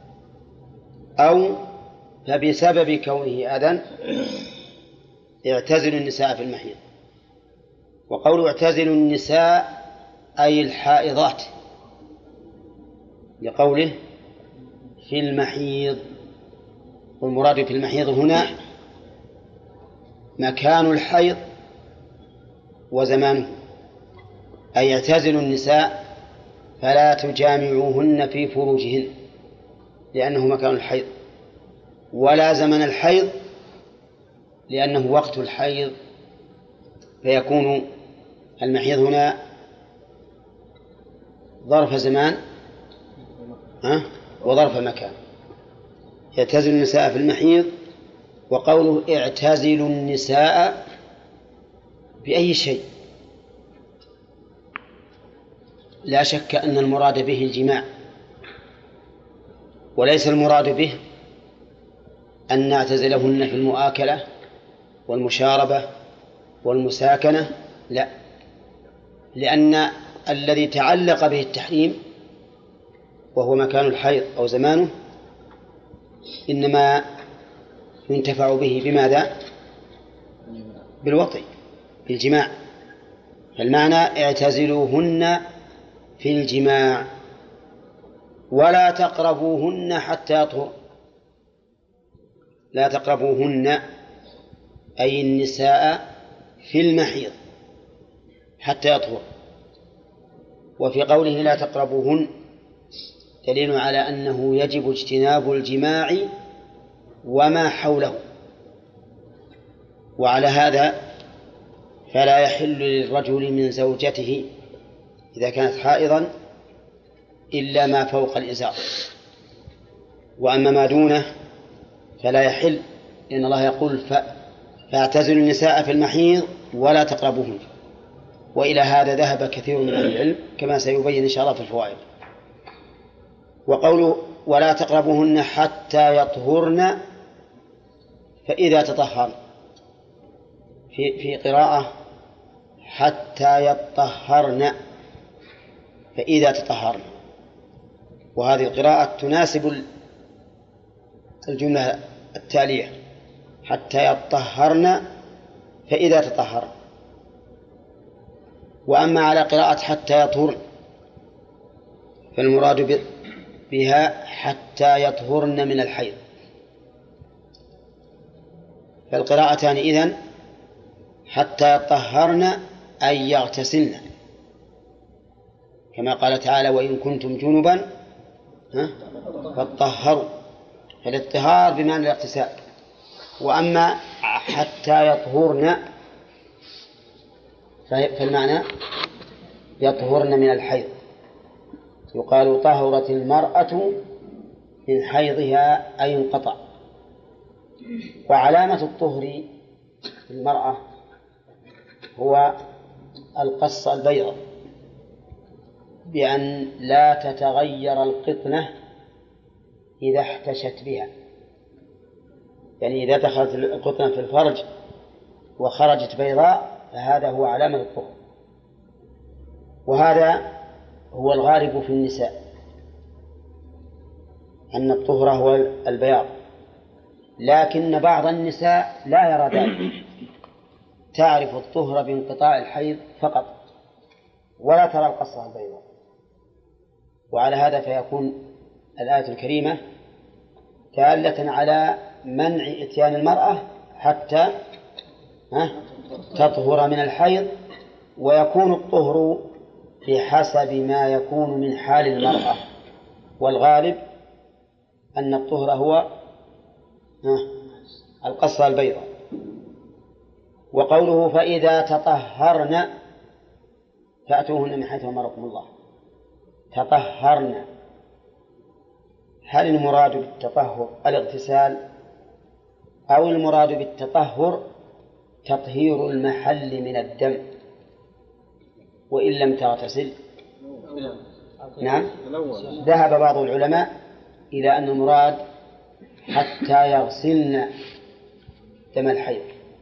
أو فبسبب كونه أذى اعتزلوا النساء في المحيض. وقول اعتزلوا النساء أي الحائضات، لقوله في المحيض، والمراد في المحيض هنا مكان الحيض وزمانه، أي اعتزلوا النساء فلا تجامعوهن في فروجهن لأنه مكان الحيض، ولا زمن الحيض لأنه وقت الحيض، فيكون المحيض هنا ظرف زمان وظرف مكان. يعتزل النساء في المحيض. وقوله اعتزلوا النساء بأي شيء، لا شك أن المراد به الجماع، وليس المراد به أن نعتزلهن في المؤاكلة والمشاربة والمساكنة، لا، لأن الذي تعلق به التحريم وهو مكان الحيض أو زمانه إنما ينتفع به بماذا؟ بالوطي، بالجماع. فالمعنى اعتزلوهن في الجماع ولا تقربوهن حتى يطهر. لا تقربوهن أي النساء في المحيض حتى يطهر. وفي قوله لا تقربوهن دليل على أنه يجب اجتناب الجماع وما حوله، وعلى هذا فلا يحل للرجل من زوجته إذا كانت حائضا إلا ما فوق الإزار، وأما ما دونه فلا يحل، لأن الله يقول فاعتزلوا النساء في المحيض ولا تقربوهن. وإلى هذا ذهب كثير من أهل العلم كما سيبين إن شاء الله في الفوائد. وقوله ولا تقربوهن حتى يطهرن فإذا تطهرن، في قراءة حتى يطهرن فإذا تطهرن، وهذه القراءة تناسب الجملة التالية حتى يطهرن فإذا تطهرن. وأما على قراءة حتى يطهرن فالمراد بها حتى يطهرن من الحيض. فالقراءتان إذن حتى يطهرن أي يغتسلن، كما قال تعالى وإن كنتم جنبا فاطهروا، فالاطهار بمعنى الاغتسال. وأما حتى يطهرن فالمعنى يطهرن من الحيض. يقال طهرت المرأة من حيضها أي انقطع. وعلامة الطهر في المرأة هو القصة البيضاء، بأن لا تتغير القطنة إذا احتشت بها، يعني إذا دخلت القطنة في الفرج وخرجت بيضاء فهذا هو علامة الطهر. وهذا هو الغالب في النساء، أن الطهر هو البياض، لكن بعض النساء لا يرى ذلك، تعرف الطهر بانقطاع الحيض فقط ولا ترى القصة البيضاء. وعلى هذا فيكون الآية الكريمة دالة على منع إتيان المرأة حتى تطهر من الحيض، ويكون الطهر بحسب ما يكون من حال المرأة، والغالب أن الطهر هو القصة البيضاء. وقوله فإذا تطهرن فأتوهن من حيث أمركم الله، تطهرن، هل المراد بالتطهر الاغتسال أو المراد بالتطهر تطهير المحل من الدم وإن لم تغتسل؟ نعم، ذهب بعض العلماء إلى أن المراد حتى يغسلن دم الحيض،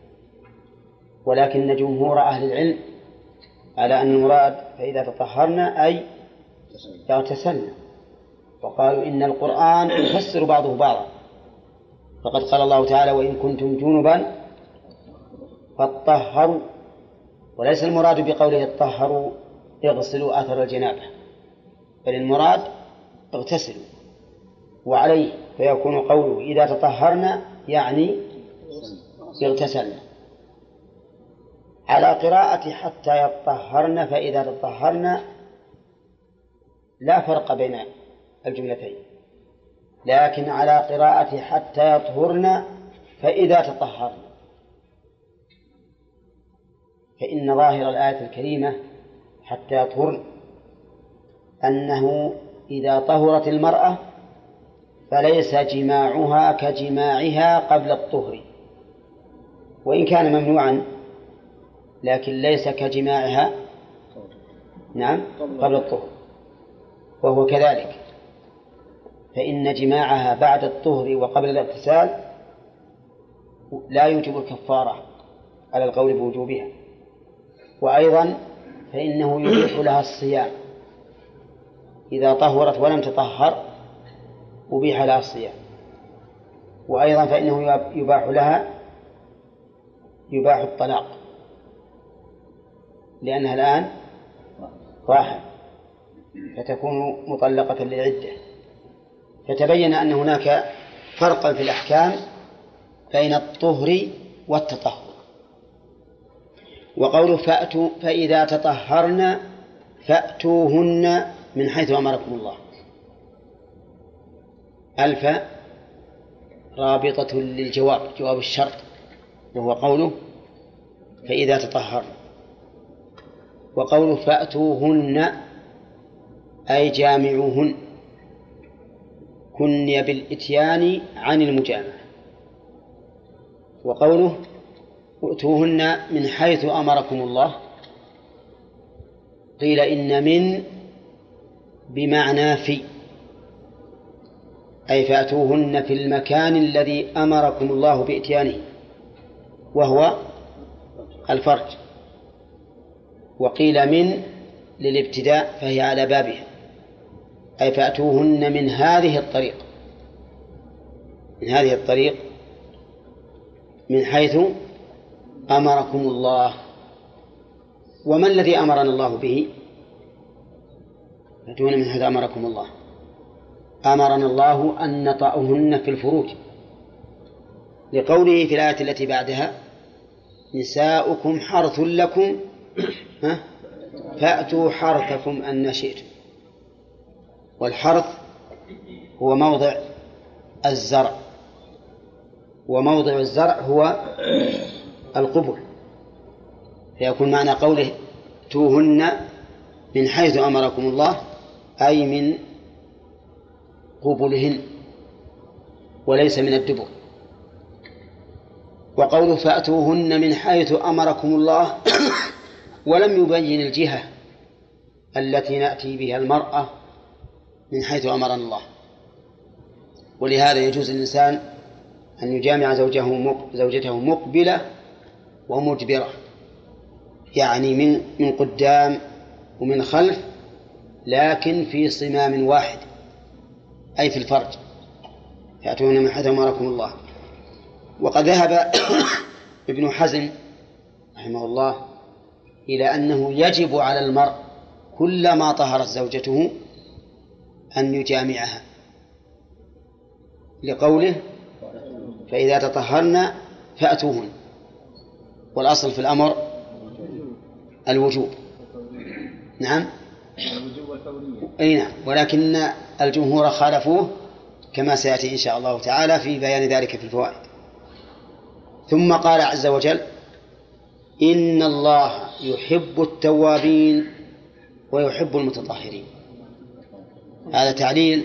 ولكن جمهور أهل العلم على أن المراد فإذا تطهرن أي يغتسلن. وقالوا إن القرآن يفسر بعضه بعضا، فقد قال الله تعالى وإن كنتم جنبا فاطهروا، وليس المراد بقوله اطهروا اغسلوا أثر الجنابة، بل المراد اغتسلوا. وعليه فيكون قوله إذا تطهرن يعني اغتسلن. على قراءة حتى يطهرن فإذا تطهرن لا فرق بين الجملتين، لكن على قراءة حتى يطهرن فإذا تطهرن، فإن ظاهر الآية الكريمة حتى يطهرن أنه إذا طهرت المرأة فليس جماعها كجماعها قبل الطهر، وإن كان ممنوعا لكن ليس كجماعها قبل الطهر، وهو كذلك، فإن جماعها بعد الطهر وقبل الاغتسال لا يوجب الكفارة على القول بوجوبها. وأيضا فإنه يبيح لها الصيام، إذا طهرت ولم تطهر أبيح لها الصيام. وأيضا فإنه يباح الطلاق، لأنها الآن راحة فتكون مطلقة للعدة. فتبين أن هناك فرقا في الأحكام بين الطهر والتطهر. وقوله فإذا تطهرن فأتوهن من حيث أمركم الله، ألف رابطة للجواب، جواب الشرط، وهو قوله فإذا تطهرن. وقوله فأتوهن أي جامعوهن، كني بالإتيان عن المجامعة، وقوله ائتوهن من حيث أمركم الله، قيل إن من بمعنى في، أي فأتوهن في المكان الذي أمركم الله بإتيانه وهو الفرج. وقيل من للابتداء فهي على بابها، أي فأتوهن من هذه الطريق، من هذه الطريق من حيث أمركم الله. وما الذي أمرنا الله به؟ فأتوهن من حيث أمركم الله، أمرنا الله أن نطأهن في الفروج، لقوله في الآية التي بعدها نساؤكم حرث لكم فأتوا حرثكم أن شئتم. والحرث هو موضع الزرع، وموضع الزرع هو القبل، فيكون معنى قوله توهن من حيث أمركم الله أي من قبلهن وليس من الدبر. وقوله فأتوهن من حيث أمركم الله ولم يبين الجهة التي نأتي بها المرأة من حيث أمرنا الله. ولهذا يجوز الإنسان أن يجامع زوجته مقبلة ومدبرة، يعني من قدام ومن خلف، لكن في صمام واحد، أي في الفرج. فأتوهن من حيث أمركم الله. وقد ذهب ابن حزم رحمه الله إلى أنه يجب على المرء كلما طهرت زوجته أن يجامعها، لقوله فإذا تطهرن فأتوهن، والأصل في الأمر الوجوب. نعم، أي نعم، ولكن الجمهور خالفوه كما سيأتي إن شاء الله تعالى في بيان ذلك في الفوائد. ثم قال عز وجل إن الله يحب التوابين ويحب المتطهرين. هذا تعليل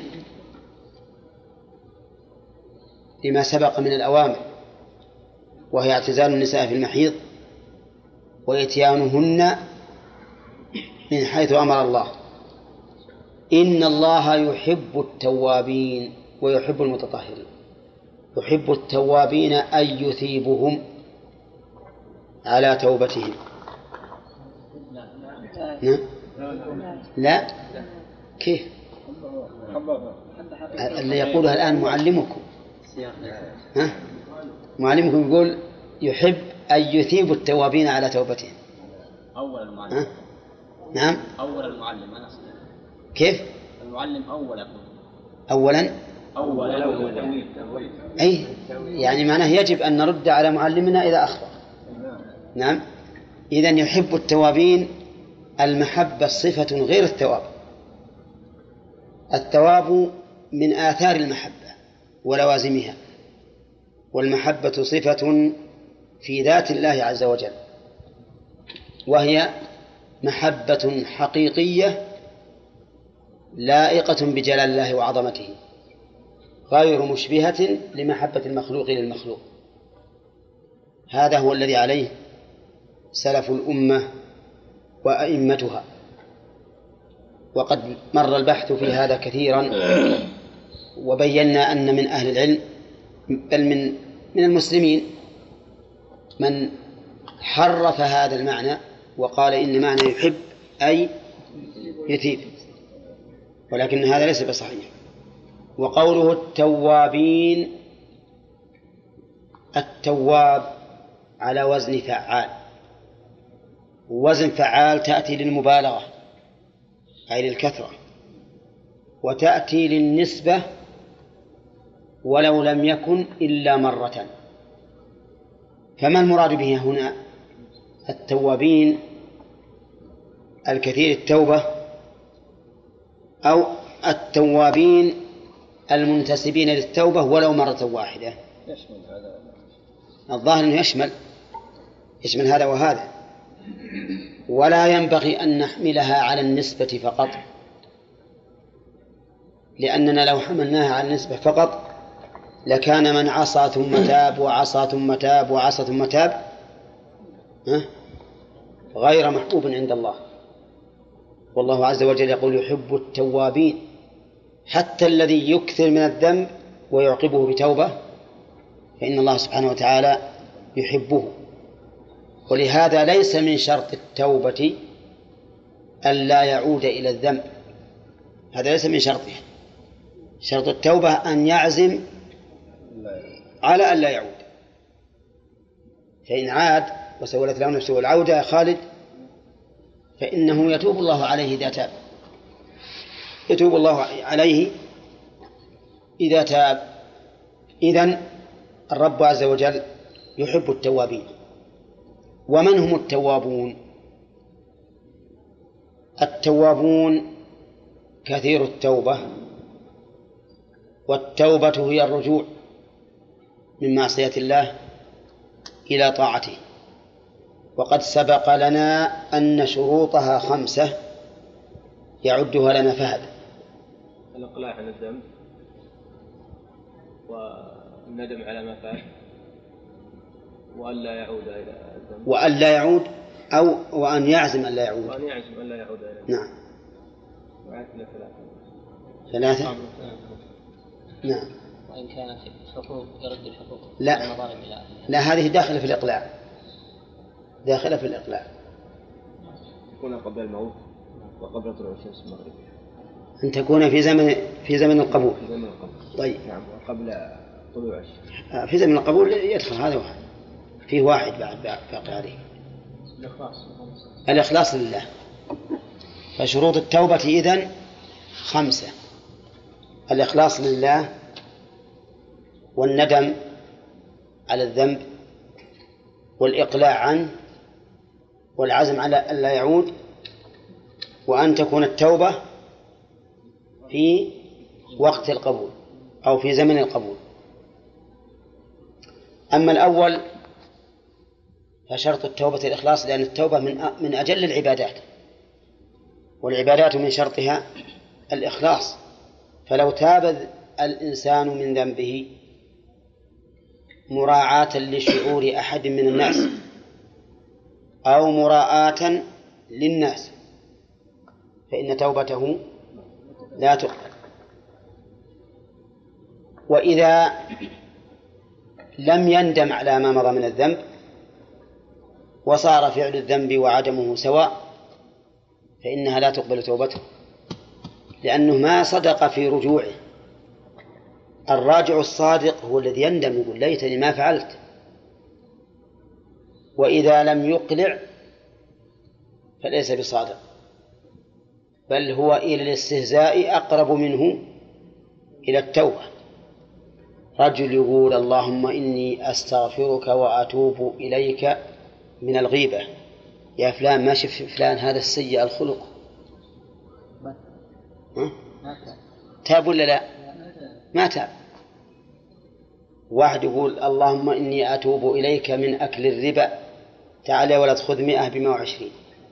لما سبق من الأوامر، وهي اعتزال النساء في المحيض وإتيانهن من حيث أمر الله. إن الله يحب التوابين ويحب المتطهرين. يحب التوابين أي يثيبهم على توبتهم. لا، كيف؟ اللي يقولها الآن معلمكم، معلمكم يقول يحب أن يثيب التوابين على توبتهم. أول المعلم. نعم، أول المعلم. أنا كيف؟ المعلم أولا أي يعني معناه يجب أن نرد على معلمنا إذا أخطأ. نعم، إذن يحب التوابين. المحبة صفة غير الثواب. الثواب من آثار المحبة ولوازمها، والمحبة صفة في ذات الله عز وجل، وهي محبة حقيقية لائقة بجلال الله وعظمته، غير مشبهة لمحبة المخلوق للمخلوق. هذا هو الذي عليه سلف الأمة وأئمتها، وقد مر البحث في هذا كثيرا، وبينا أن من أهل العلم بل من المسلمين من حرف هذا المعنى وقال إن معنى يحب أي يثيب، ولكن هذا ليس بصحيح. وقوله التوابين، التواب على وزن فعال، وزن فعال تأتي للمبالغة أي للكثرة، وتأتي للنسبة ولو لم يكن إلا مرة. فما المراد به هنا؟ التوابين الكثير التوبة، أو التوابين المنتسبين للتوبة ولو مرة واحدة؟ الظاهر أنه يشمل هذا وهذا، ولا ينبغي أن نحملها على النسبة فقط، لأننا لو حملناها على النسبة فقط لكان من عصى ثم تاب وعصى ثم تاب وعصى ثم تاب غير محبوب عند الله. والله عز وجل يقول يحب التوابين، حتى الذي يكثر من الذنب ويعقبه بتوبة فإن الله سبحانه وتعالى يحبه. ولهذا ليس من شرط التوبة ألا يعود إلى الذنب، هذا ليس من شرطه. شرط التوبة أن يعزم على ألا يعود، فإن عاد وسولت له نفسه العودة يا خالد فإنه يتوب الله عليه إذا تاب، يتوب الله عليه إذا تاب. إذن الرب عز وجل يحب التوابين. ومن هم التوابون؟ التوابون كثير التوبة، والتوبة هي الرجوع من معصية الله إلى طاعته. وقد سبق لنا أن شروطها 5 يعدها لنا فهد: الإقلاع عن الذنب، والندم على ما فات، وألا يعود إلى الذنب، وألا يعود أو وأن يعزم ألا يعود، وأن يعزم ألا يعود إلى الذنب. نعم. وعدنا 3. نعم. وإن كان في حقوق يرد الحقوق. لا هذه داخلة في الإقلاع، داخلة في الإقلاع. تكون قبل الموت وقبل طلوع الشمس المغربية، أن تكون في زمن القبول. في زمن القبول. طيب. نعم. وقبل طلوع الشمس. في زمن القبول يدخل هذا وهذا، فيه واحد بعد باقي عليه. الإخلاص لله. فشروط التوبة إذن 5: الإخلاص لله، والندم على الذنب، والإقلاع عنه، والعزم على ألا يعود، وأن تكون التوبة في وقت القبول أو في زمن القبول. أما الأول فشرط التوبة الإخلاص، لأن التوبة من أجل العبادات، والعبادات من شرطها الإخلاص. فلو تاب الإنسان من ذنبه مراعاة لشعور أحد من الناس أو مراعاة للناس فإن توبته لا تقبل. وإذا لم يندم على ما مضى من الذنب وصار فعل الذنب وعدمه سواء فإنها لا تقبل توبته، لأنه ما صدق في رجوعه. الراجع الصادق هو الذي يندم يقول ليتني ما فعلت. وإذا لم يقلع فليس بصادق، بل هو إلى الاستهزاء أقرب منه إلى التوبة. رجل يقول اللهم إني أستغفرك وأتوب إليك من الغيبة، يا فلان ما شف فلان هذا السيء الخلق، تاب ولا لا؟ ما تاب. واحد يقول اللهم إني أتوب إليك من أكل الربا، تعال ولا تأخذ 100 ب120،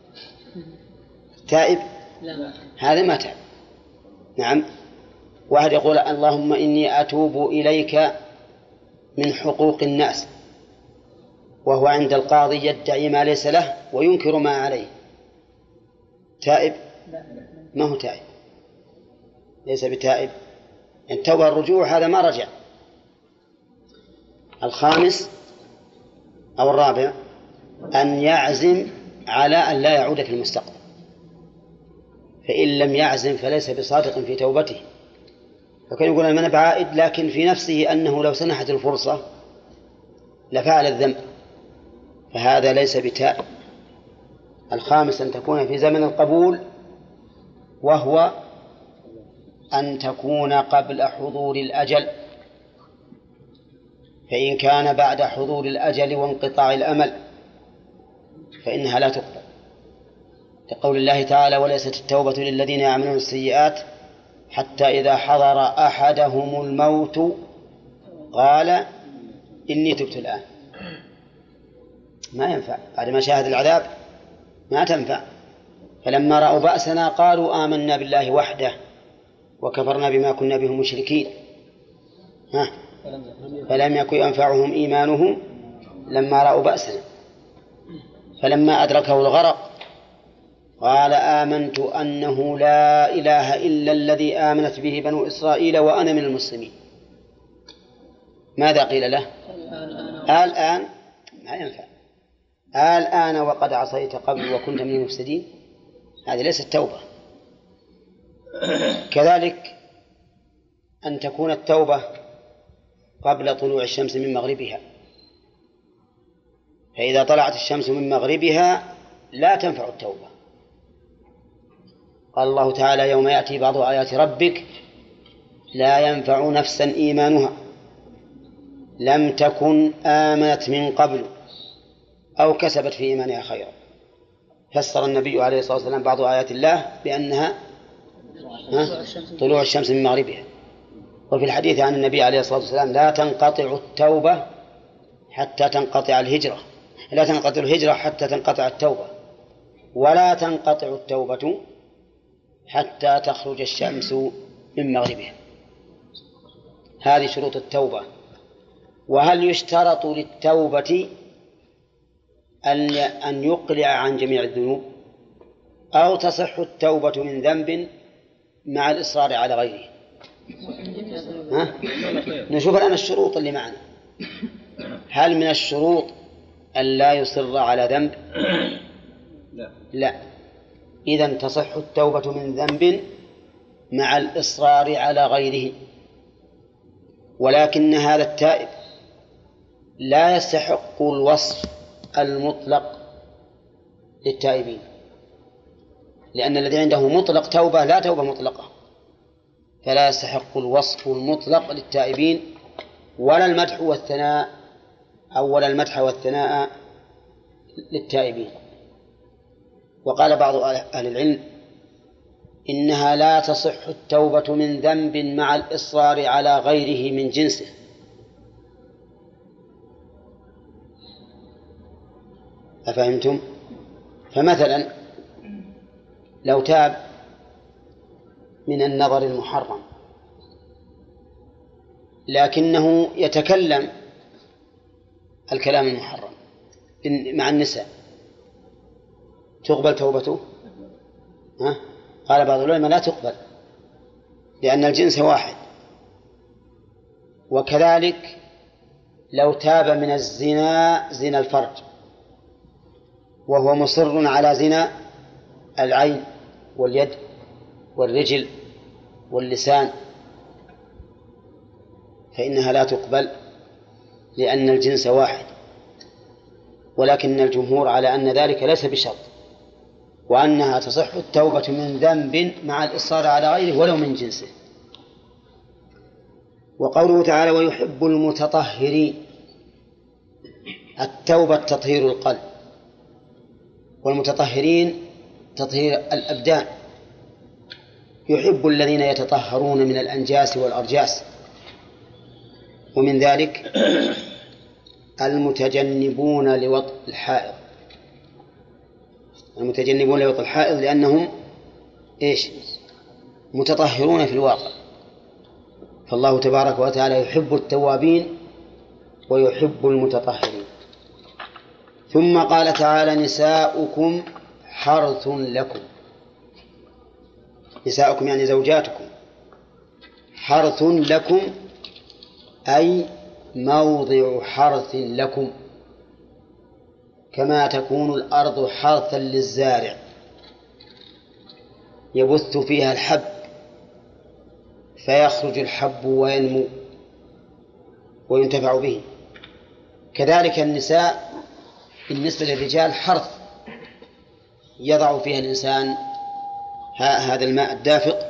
تائب؟ هذا ما تاب. نعم. واحد يقول اللهم إني أتوب إليك من حقوق الناس، وهو عند القاضي يدعي ما ليس له وينكر ما عليه، تائب؟ ما هو تائب، ليس بتائب. التوبة الرجوع، هذا ما رجع. الخامس أو الرابع أن يعزم على أن لا يعود في المستقبل، فإن لم يعزم فليس بصادق في توبته. فكان يقول أنا بعائد، لكن في نفسه أنه لو سنحت الفرصة لفعل الذنب، فهذا ليس بتائب. الخامس أن تكون في زمن القبول، وهو أن تكون قبل حضور الأجل، فإن كان بعد حضور الأجل وانقطاع الأمل فإنها لا تقبل، لقول الله تعالى وليست التوبة للذين يعملون السيئات حتى إذا حضر أحدهم الموت قال إني تبت الآن. ما ينفع بعد ما شاهد العذاب، ما تنفع. فلما رأوا بأسنا قالوا آمنا بالله وحده وكفرنا بما كنا به مشركين. فلم يكن ينفعهم إيمانهم لما رأوا بأسنا. فلما أدركه الغرق قال آمنت أنه لا إله إلا الذي آمنت به بنو إسرائيل وأنا من المسلمين. ماذا قيل له؟ الآن ما ينفع، الآن وقد عصيت قبل وكنت من المفسدين. هذه ليست توبة. كذلك أن تكون التوبة قبل طلوع الشمس من مغربها، فإذا طلعت الشمس من مغربها لا تنفع التوبة. قال الله تعالى يوم يأتي بعض آيات ربك لا ينفع نفسا إيمانها لم تكن آمنت من قبل أو كسبت في إيمانها خيرا. فسر النبي عليه الصلاة والسلام بعض آيات الله بأنها طلوع الشمس من مغربها. وفي الحديث عن النبي عليه الصلاة والسلام لا تنقطع التوبة حتى تنقطع الهجرة، لا تنقطع الهجرة حتى تنقطع التوبة، ولا تنقطع التوبة حتى تخرج الشمس من مغربها. هذه شروط التوبة. وهل يشترط للتوبة أن يقلع عن جميع الذنوب، أو تصح التوبة من ذنب مع الإصرار على غيره؟ نشوف الآن الشروط اللي معنا. هل من الشروط أن لا يصر على ذنب؟ لا. إذن تصح التوبة من ذنب مع الإصرار على غيره. ولكن هذا التائب لا يستحق الوصف المطلق للتائبين، لأن الذي عنده مطلق توبة لا توبة مطلقة، فلا يستحق الوصف المطلق للتائبين ولا المدح والثناء ولا المدح والثناء للتائبين. وقال بعض أهل العلم إنها لا تصح التوبة من ذنب مع الإصرار على غيره من جنسه. أفهمتم؟ فمثلا لو تاب من النظر المحرم لكنه يتكلم الكلام المحرم مع النساء، تقبل توبته؟ قال بعض العلماء لا تقبل، لأن الجنس واحد. وكذلك لو تاب من الزنا، زنا الفرج، وهو مصر على زنا العين واليد والرجل واللسان، فإنها لا تقبل لأن الجنس واحد. ولكن الجمهور على أن ذلك ليس بشرط، وأنها تصح التوبة من ذنب مع الإصرار على غيره ولو من جنسه. وقوله تعالى ويحب المتطهرين، التوبة تطهير القلب، والمتطهرين تطهير الأبدان. يحب الذين يتطهرون من الأنجاس والأرجاس، ومن ذلك المتجنبون لوطء الحائض. المتجنبون لوطء الحائض لأنهم متطهرون في الواقع. فالله تبارك وتعالى يحب التوابين ويحب المتطهرين. ثم قال تعالى نساؤكم حرث لكم. نساؤكم يعني زوجاتكم، حرث لكم أي موضع حرث لكم، كما تكون الأرض حرثا للزارع يبث فيها الحب فيخرج الحب وينمو وينتفع به، كذلك النساء بالنسبة للرجال حرث يضع فيها الإنسان هذا الماء الدافق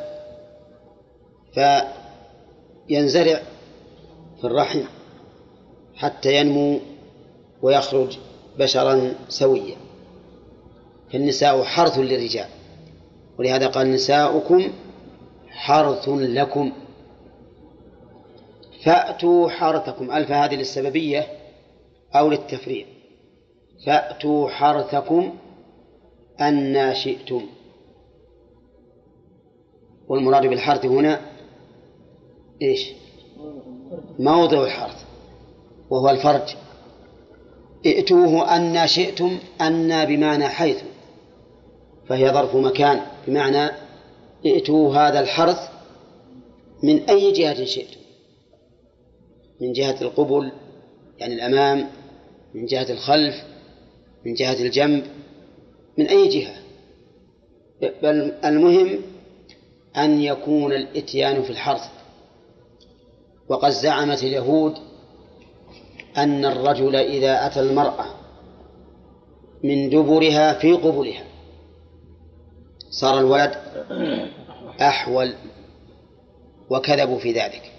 فينزرع في الرحم حتى ينمو ويخرج بشرا سويا. فالنساء حرث للرجال، ولهذا قال نساؤكم حرث لكم. فأتوا حرثكم، ألف هذه للسببية أو للتفريع. فأتوا حرثكم أن شئتم، والمراد بالحرث هنا موضع الحرث وهو الفرج. ائتوه أن شئتم، أن بمعنى حيث، فهي ظرف مكان، بمعنى ائتوا هذا الحرث من أي جهة شئتم، من جهة القبل يعني الأمام، من جهة الخلف، من جهة الجنب، من أي جهة، بل المهم أن يكون الإتيان في الحرث. وقد زعمت اليهود أن الرجل إذا أتى المرأة من دبرها في قبلها صار الولد أحول، وكذبوا في ذلك.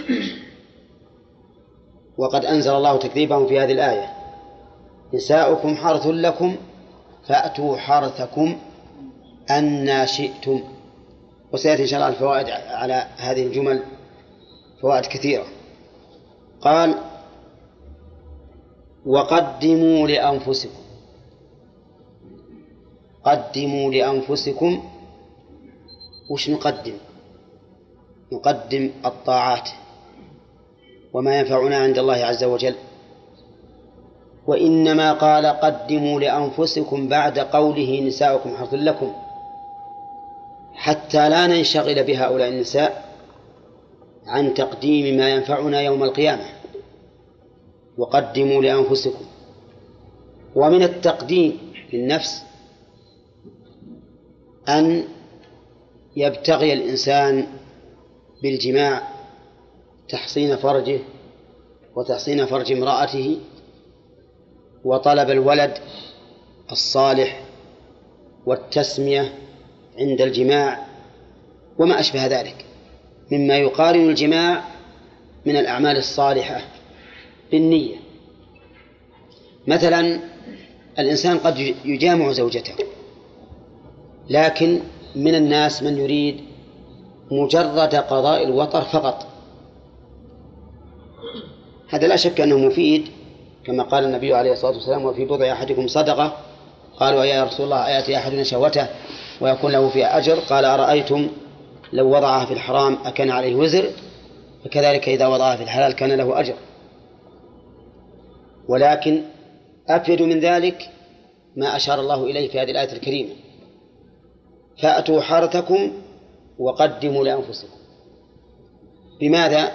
وقد أنزل الله تكذيبهم في هذه الآية: نساؤكم حرث لكم فأتوا حرثكم أن شئتم. وسيأتي إن شاء الله الفوائد على هذه الجمل فوائد كثيرة. قال: وقدموا لأنفسكم. قدموا لأنفسكم. وش نقدم؟ نقدم الطاعات وما ينفعنا عند الله عز وجل. وإنما قال قدموا لأنفسكم بعد قوله نساؤكم حرث لكم حتى لا ننشغل بهؤلاء النساء عن تقديم ما ينفعنا يوم القيامة. وقدموا لأنفسكم. ومن التقديم للنفس أن يبتغي الإنسان بالجماع تحصين فرجه وتحصين فرج امرأته، وطلب الولد الصالح والتسمية عند الجماع وما أشبه ذلك مما يقارن الجماع من الأعمال الصالحة بالنية. مثلا الإنسان قد يجامع زوجته، لكن من الناس من يريد مجرد قضاء الوطر فقط. هذا لا شك أنه مفيد، كما قال النبي عليه الصلاة والسلام: وفي بضع أحدكم صدقة. قالوا: يا رسول الله أيأتي أحدنا شهوته ويكون له فيها أجر؟ قال: أرأيتم لو وضعها في الحرام أكان عليه وزر؟ فكذلك إذا وضعها في الحلال كان له أجر. ولكن أفيد من ذلك ما أشار الله إليه في هذه الآية الكريمة: فأتوا حرثكم وقدموا لأنفسكم. بماذا؟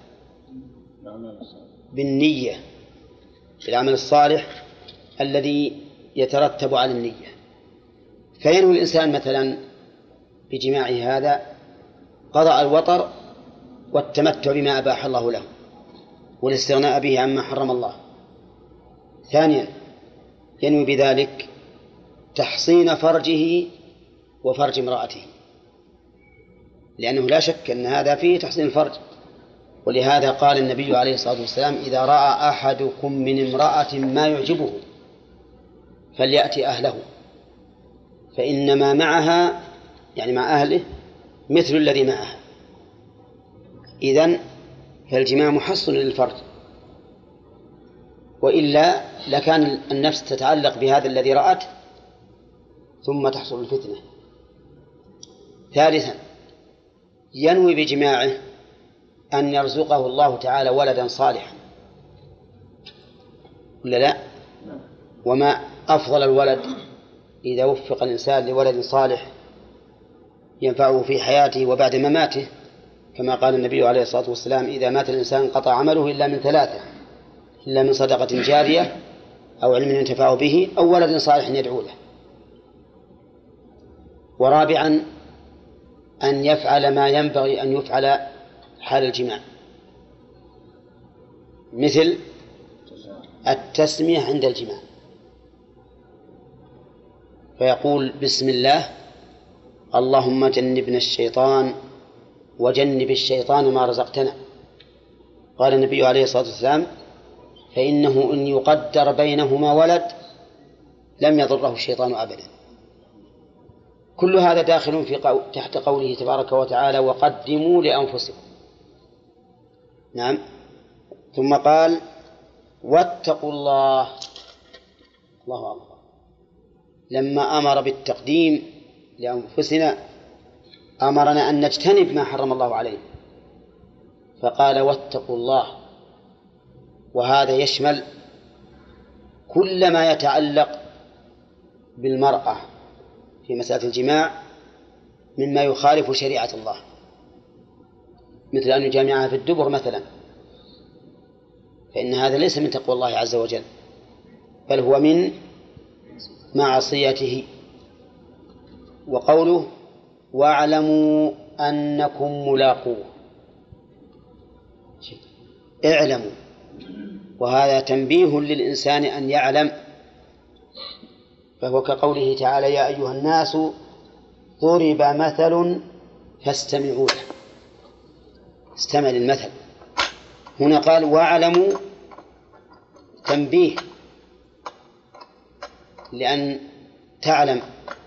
بالنية، بالعمل الصالح الذي يترتب على النية. فينوي الإنسان مثلا بجماعه هذا قضاء الوطر والتمتع بما أباح الله له والاستغناء به عما حرم الله. ثانيا ينوي بذلك تحصين فرجه وفرج امرأته، لأنه لا شك أن هذا فيه تحصين الفرج. ولهذا قال النبي عليه الصلاة والسلام: إذا رأى أحدكم من امرأة ما يعجبه فليأتي أهله، فإنما معها يعني مع أهله مثل الذي معها. إذن فالجماع محصن للفرج، وإلا لكان النفس تتعلق بهذا الذي رأته ثم تحصل الفتنة. ثالثا ينوي بجماعه أن يرزقه الله تعالى ولدا صالحا، ولا لا؟ وما أفضل الولد إذا وفق الإنسان لولد صالح ينفعه في حياته وبعد مماته، كما قال النبي عليه الصلاة والسلام: إذا مات الإنسان انقطع عمله إلا من ثلاثة: إلا من صدقة جارية أو علم ينتفع به أو ولد صالح يدعو له. ورابعا أن يفعل ما ينبغي أن يفعل حال الجماع، مثل التسمية عند الجماع، فيقول: بسم الله، اللهم جنبنا الشيطان وجنب الشيطان ما رزقتنا. قال النبي عليه الصلاة والسلام: فإنه إن يقدر بينهما ولد لم يضره الشيطان أبدا. كل هذا داخل في تحت قوله تبارك وتعالى: وقدموا لأنفسكم. نعم. ثم قال: واتقوا الله. الله أكبر. لما أمر بالتقديم لأنفسنا أمرنا أن نجتنب ما حرم الله عليه، فقال: واتقوا الله. وهذا يشمل كل ما يتعلق بالمرأة في مسألة الجماع مما يخالف شريعة الله، مثل أن يجامعها في الدبر مثلا، فإن هذا ليس من تقوى الله عز وجل، بل هو من معصيته. وقوله واعلموا أنكم ملاقوه، اعلموا، وهذا تنبيه للإنسان أن يعلم، فهو كقوله تعالى يا أيها الناس ضرب مثل فاستمعوا له، استمع للمثل. هنا قال واعلموا، تنبيه لأن تعلم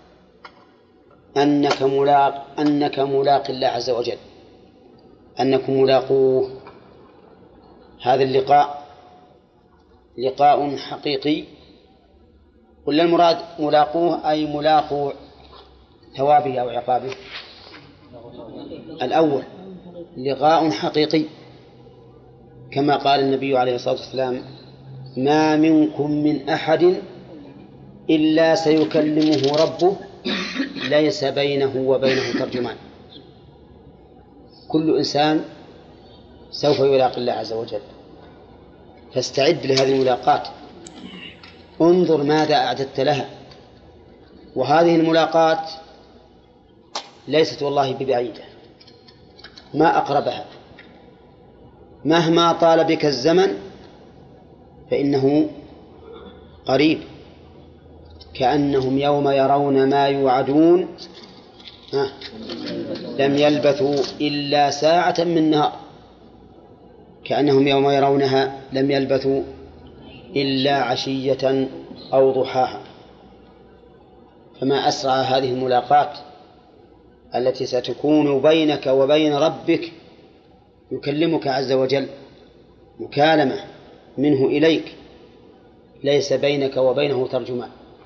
أنك ملاق الله عز وجل، أنكم ملاقوه. هذا اللقاء لقاء حقيقي، ولا المراد ملاقوه أي ملاقو ثوابه أو عقابه؟ الأول لقاء حقيقي، كما قال النبي عليه الصلاة والسلام ما منكم من أحد إلا سيكلمه ربه ليس بينه وبينه ترجمان. كل إنسان سوف يلاقي الله عز وجل، فاستعد لهذه الملاقات، انظر ماذا أعددت لها. وهذه الملاقات ليست والله ببعيدة، ما أقربها، مهما طال بك الزمن فإنه قريب. كأنهم يوم يرون ما يوعدون لم يلبثوا إلا ساعة من نهار، كأنهم يوم يرونها لم يلبثوا إلا عشية أو ضحاها. فما أسرع هذه الملاقات التي ستكون بينك وبين ربك، يكلمك عز وجل مكالمة منه إليك ليس بينك وبينه ترجمان.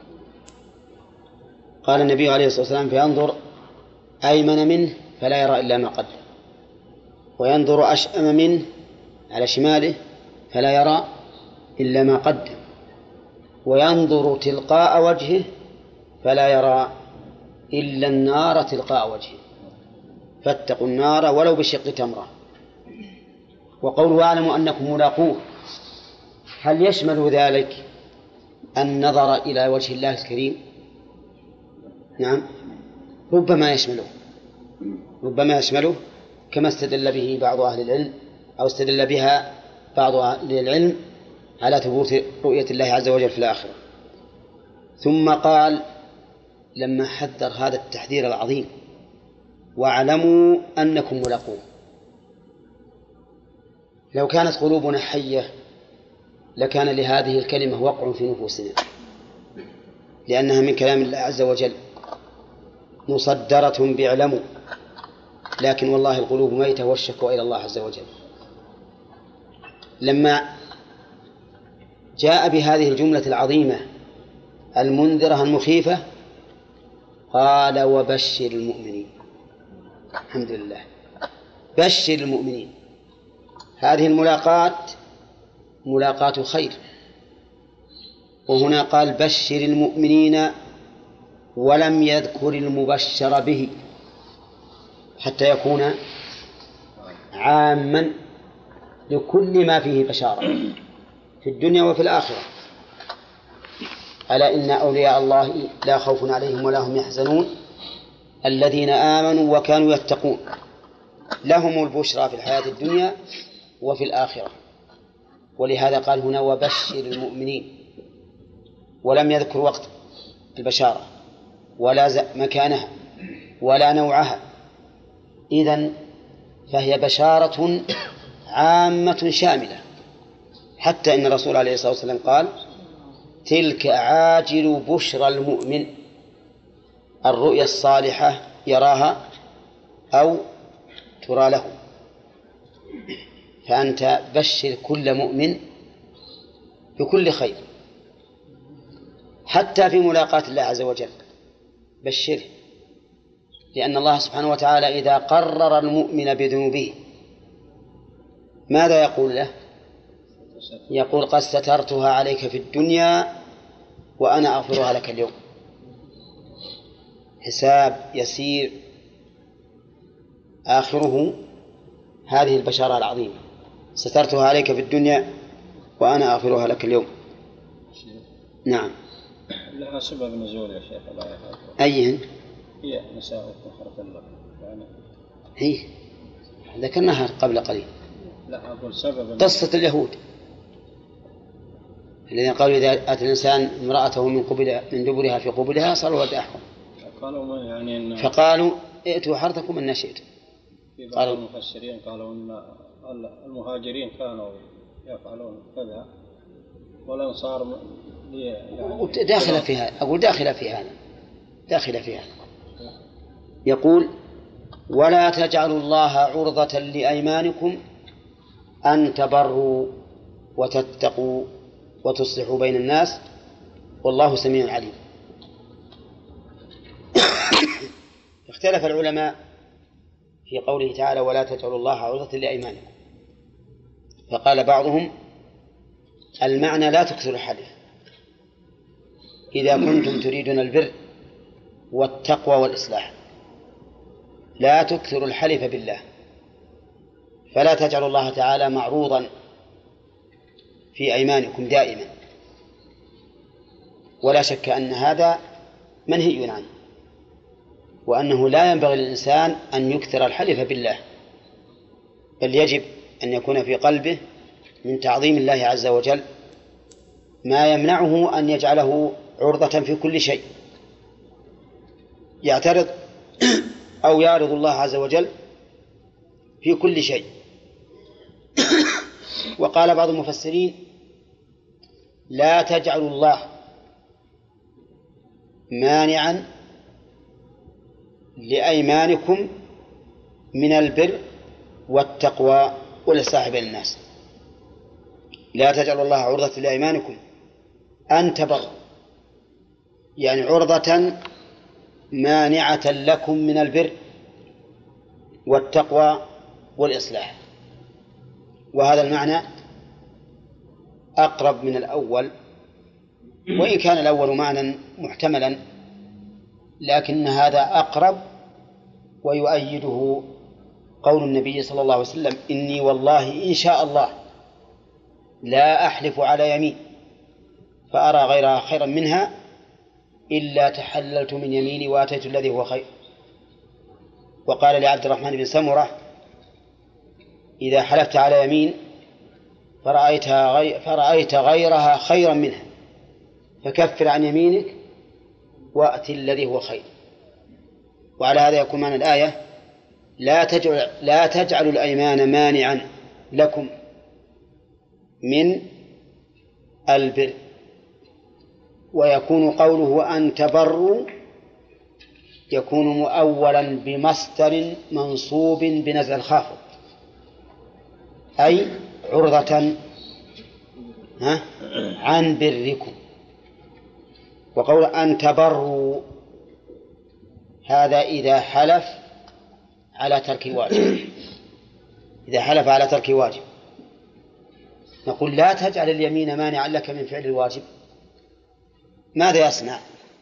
قال النبي عليه الصلاة والسلام فينظر أيمن منه فلا يرى إلا ما قدم، وينظر أشأم منه على شماله فلا يرى إلا ما قدم، وينظر تلقاء وجهه فلا يرى إلا النار تلقاء وجهه، فاتقوا النار ولو بشق تمرة. وقوله واعلموا أنكم ملاقوه، هل يشمل ذلك النظر إلى وجه الله الكريم؟ نعم، ربما يشمله، كما استدل به بعض أهل العلم، أو استدل بها بعض أهل العلم على ثبوت رؤية الله عز وجل في الآخرة. ثم قال لما حذر هذا التحذير العظيم واعلموا أنكم ملاقوه، لو كانت قلوبنا حية لكان لهذه الكلمة وقع في نفوسنا، لأنها من كلام الله عز وجل مصدرة باعلموا، لكن والله القلوب ميتة والشكوى إلى الله عز وجل. لما جاء بهذه الجملة العظيمة المنذرة المخيفة قال وبشر المؤمنين. الحمد لله، بشر المؤمنين. هذه الملاقات ملاقات خير، وهنا قال بشر المؤمنين ولم يذكر المبشر به حتى يكون عاما لكل ما فيه بشارة في الدنيا وفي الآخرة. ألا إن أولياء الله لا خوف عليهم ولا هم يحزنون الذين آمنوا وكانوا يتقون لهم البشرى في الحياة الدنيا وفي الآخرة. ولهذا قال هنا وبشر المؤمنين، ولم يذكر وقت البشارة ولا مكانها ولا نوعها. إذن فهي بشارة عامة شاملة، حتى إن الرسول عليه الصلاة والسلام قال تلك عاجل بشرى المؤمن، الرؤيا الصالحة يراها أو ترى له. فأنت بشر كل مؤمن بكل خير، حتى في ملاقاة الله عز وجل بشره، لأن الله سبحانه وتعالى إذا قرر المؤمن بذنوبه ماذا يقول له؟ يقول قد سترتها عليك في الدنيا وأنا أغفرها لك اليوم. حساب يسير آخره هذه البشارة العظيمة: سترتها عليك في الدنيا وأنا أغفرها لك اليوم. نعم. لها سبب نزول يا شيخ. أيهن؟ هي نساء حرث الله يعني. هي ذكرناها قبل قليل. لا أقول سبب قصة اليهود الذين قالوا إذا أتى الإنسان امرأته من دبرها في قبلها صار ولد أحكم، فقالوا ائتوا حرثكم أن شئتم. في بعض المفسرين قالوا أن المهاجرين كانوا يفعلون كذا والأنصار يعني داخلة في هذا. أقول داخلة في هذا، داخلة في هذا. يقول: ولا تجعلوا الله عرضة لأيمانكم أن تبروا وتتقوا وتصلحوا بين الناس والله سميع عليم. اختلف العلماء في قوله تعالى: ولا تجعلوا الله عرضة لأيمانكم، فقال بعضهم: المعنى لا تكثروا الحلف إذا كنتم تريدون البر والتقوى والإصلاح، لا تكثروا الحلف بالله، فلا تجعلوا الله تعالى معروضا في أيمانكم دائما. ولا شك أن هذا منهي عنه، وأنه لا ينبغي للإنسان أن يكثر الحلف بالله، بل يجب أن يكون في قلبه من تعظيم الله عز وجل ما يمنعه أن يجعله عرضة في كل شيء يعترض أو يعرض الله عز وجل في كل شيء. وقال بعض المفسرين: لا تجعلوا الله مانعا لأيمانكم من البر والتقوى والإصلاح بين الناس. لا تجعلوا الله عرضة لأيمانكم أن تبروا، يعني عرضة مانعة لكم من البر والتقوى والإصلاح. وهذا المعنى أقرب من الأول، وإن كان الأول معنى محتملا، لكن هذا أقرب، ويؤيده قول النبي صلى الله عليه وسلم: إني والله إن شاء الله لا أحلف على يمين فأرى غيرها خيرا منها إلا تحللت من يميني وآتيت الذي هو خير. وقال لعبد الرحمن بن سمرة: إذا حلفت على يمين فرأيت غيرها خيرا منها فكفر عن يمينك وأتي الذي هو خير. وعلى هذا يكون معنى الآية: لا تجعلوا الأيمان مانعا لكم من البر. ويكون قوله أن تبروا يكون مؤولا بمصدر منصوب بنزع الخافض، أي عرضة عن بركم. وقول أن تبروا هذا إذا حلف على ترك واجب، إذا حلف على ترك واجب نقول: لا تجعل اليمين مانعا لك من فعل الواجب. ماذا يصنع؟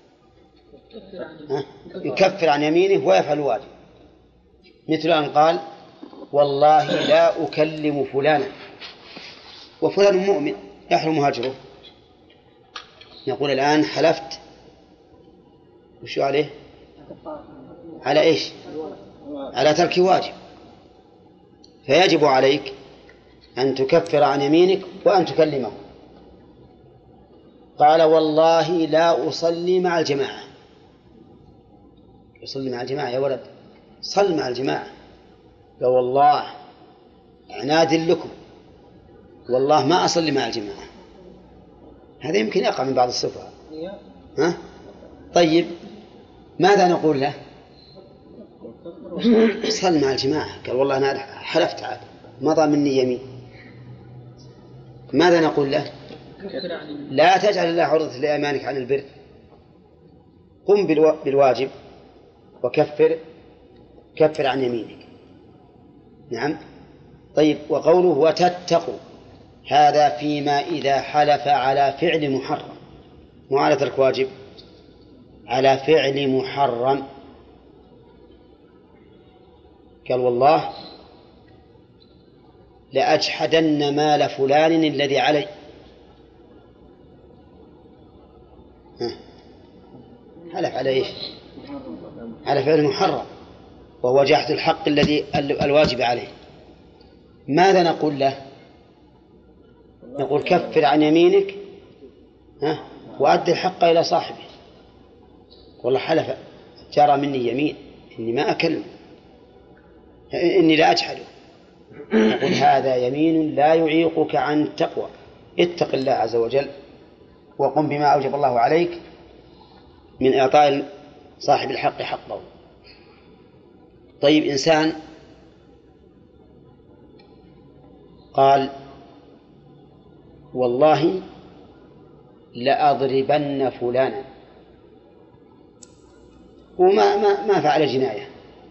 يكفر عن يمينه ويفعل الواجب، مثل أن قال: والله لا أكلم فلانا، وفلان مؤمن يحرم هجره. نقول: الآن حلفت وشو عليه؟ على إيش؟ على ترك واجب، فيجب عليك أن تكفر عن يمينك وأن تكلمه. قال: والله لا أصلي مع الجماعة. يصلي مع الجماعة يا ولد، صل مع الجماعة. قال: والله عناد لكم، والله ما أصلي مع الجماعة. هذا يمكن يقع من بعض السفهاء. طيب ماذا نقول له؟ صل مع الجماعة. قال: والله أنا حلفت عاد مضى مني يمين. ماذا نقول له؟ لا تجعل الله عرضة لأيمانك عن البر، قم بالواجب وكفر عن يمينك. نعم. طيب، وقوله وتتقوا هذا فيما إذا حلف على فعل محرم، مو على ترك واجب، على فعل محرم. قال والله لأجحدن مال فلان الذي علي. حلف على إيش؟ على فعل محرم، وهو جحد الحق الذي الواجب عليه. ماذا نقول له؟ نقول كفر عن يمينك وأدي الحق إلى صاحبه. والله حلف جرى مني يمين إني ما أكلم، إني لا أجحده. نقول هذا يمين لا يعيقك عن التقوى، اتق الله عز وجل وقم بما أوجب الله عليك من إعطاء صاحب الحق حقه. طيب إنسان قال والله لأضربن فلانا، وما فعل جناية،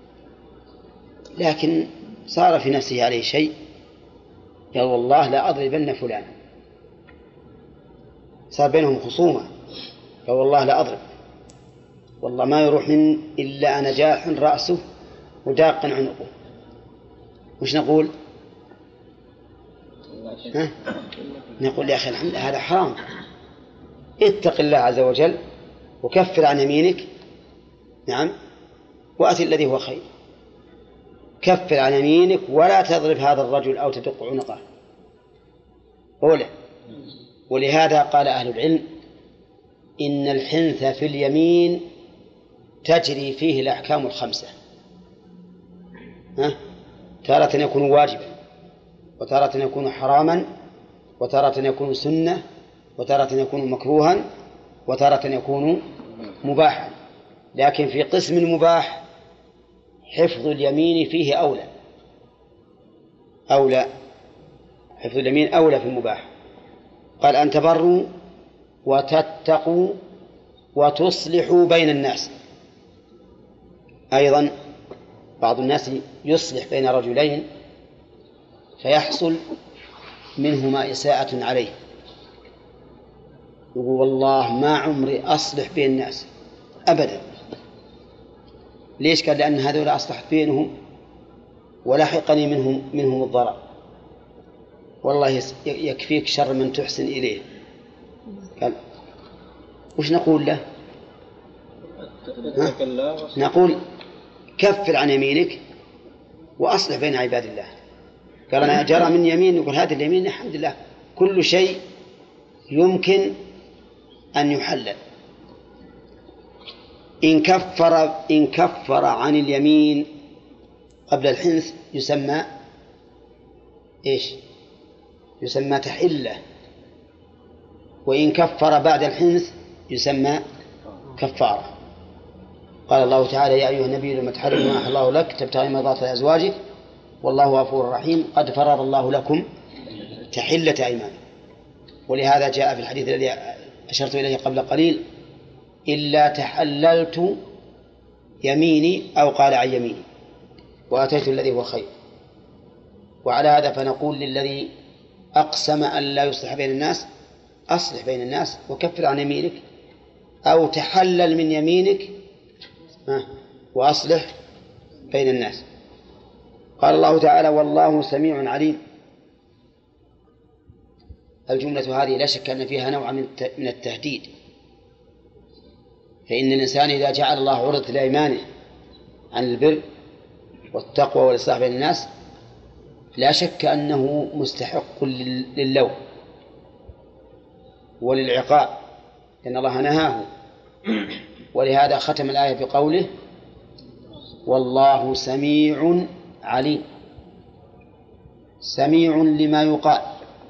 لكن صار في نفسه عليه شيء، قال والله لأضربن فلانا، صار بينهم خصومة، قال والله لأضرب، والله ما يروح من إلا نجاح رأسه وداق عنقه. وش نقول؟ نقول يا أخي الحمد هذا حرام، اتق الله عز وجل وكفر عن يمينك، نعم، وأتي الذي هو خير. كفر عن يمينك ولا تضرب هذا الرجل أو تدق عنقه أولا. ولهذا قال أهل العلم إن الحنث في اليمين تجري فيه الأحكام الخمسة، تارة يكون واجبا، وتارة يكون حراما، وتارة يكون سنة، وتارة يكون مكروها، وتارة يكون مباحا. لكن في قسم المباح حفظ اليمين فيه أولى، حفظ اليمين أولى في المباح. قال أن تبروا وتتقوا وتصلحوا بين الناس. أيضا بعض الناس يصلح بين رجلين فيحصل منهما إساءة عليه، يقول والله ما عمري أصلح بين الناس أبدا. ليش؟ قال لأن هذول أصلحت بينهم ولحقني منهم الضرر. والله يكفيك شر من تحسن إليه. قال وش نقول له؟ نقول كفر عن يمينك وأصلح بين عباد الله. قال أنا جرى من يمين، يقول هذه اليمين الحمد لله كل شيء يمكن أن يحلل. إن كفر عن اليمين قبل الحنث يسمى إيش؟ يسمى تحلة. وإن كفر بعد الحنث يسمى كفارة. قال الله تعالى يا أيها النبي لما تحرم ما أحل الله لك تبتغي مرضات أزواجك والله غفور رحيم قد فرض الله لكم تحلة أيمان. ولهذا جاء في الحديث الذي أشرت إليه قبل قليل إلا تحللت يميني أو قال عن يميني وأتيت الذي هو خير. وعلى هذا فنقول للذي أقسم أن لا يصلح بين الناس أصلح بين الناس وكفر عن يمينك، أو تحلل من يمينك وأصلح بين الناس. قال الله تعالى والله سميع عليم. الجملة هذه لا شك أن فيها نوع من التهديد، فإن الإنسان إذا جعل الله عرضة لأيمانه عن البر والتقوى والإصلاح بين الناس لا شك أنه مستحق للوم وللعقاب، لأن الله نهاه. ولهذا ختم الآية بقوله والله سميع عليم. سميع لما يقال،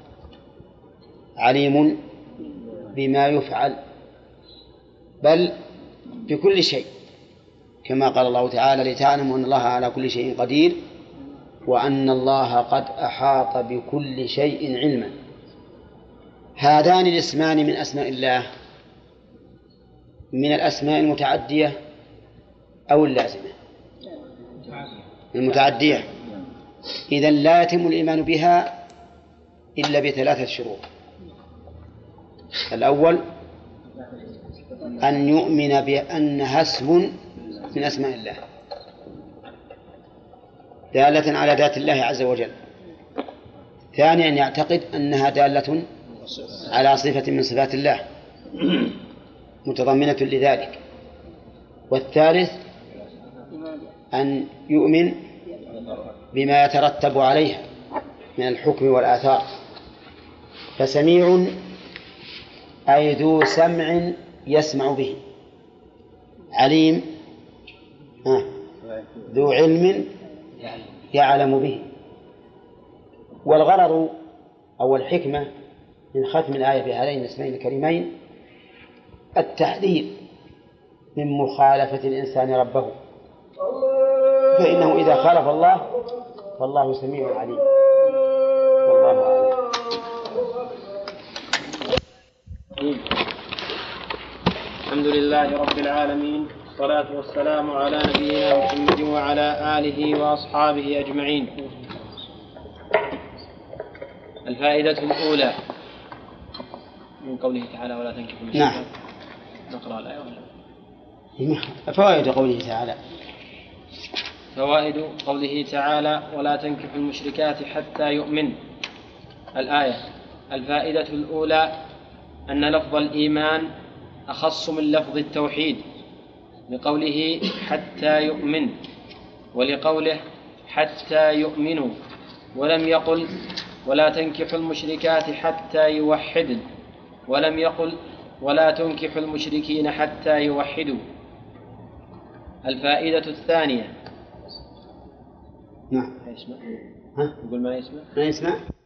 عليم بما يفعل، بل بكل شيء، كما قال الله تعالى لتعلموا أن الله على كل شيء قدير وأن الله قد أحاط بكل شيء علما. هذان الاسمان من أسماء الله من الأسماء المتعدية أو اللازمة؟ المتعدية. إذن لا يتم الإيمان بها إلا بثلاثة شروط. الأول أن يؤمن بأنها اسم من أسماء الله دالة على ذات الله عز وجل. ثانيا أن يعتقد أنها دالة على صفة من صفات الله متضمنة لذلك. والثالث أن يؤمن بما يترتب عليها من الحكم والآثار. فسميع أي ذو سمع يسمع به، عليم ذو علم يعلم به. والغرض أو الحكمة من ختم الآية بهذين الاسمين الكريمين التحذير من مخالفة الإنسان ربه، فإنه إذا خالف الله فالله سميع عليم. والله أعلم. الحمد لله رب العالمين، والصلاة والسلام على نبينا محمد وعلى آله وأصحابه أجمعين. الفائدة الأولى من قوله تعالى ولا تنكحوا المشركات. نعم. نقرأ الآية ولا؟ فوائد قوله تعالى. فوائد قوله تعالى ولا تنكحوا المشركات حتى يؤمن. الآية. الفائدة الأولى أن لفظ الإيمان أخص من لفظ التوحيد لقوله حتى يؤمن، ولقوله حتى يؤمنوا، ولم يقل ولا تنكحوا المشركات حتى يوحدن، ولم يقل ولا تنكحوا المشركين حتى يوحدوا. الفائدة الثانية. نعم. يسمع؟ ها؟ يقول ما يسمع؟ ما يسمع؟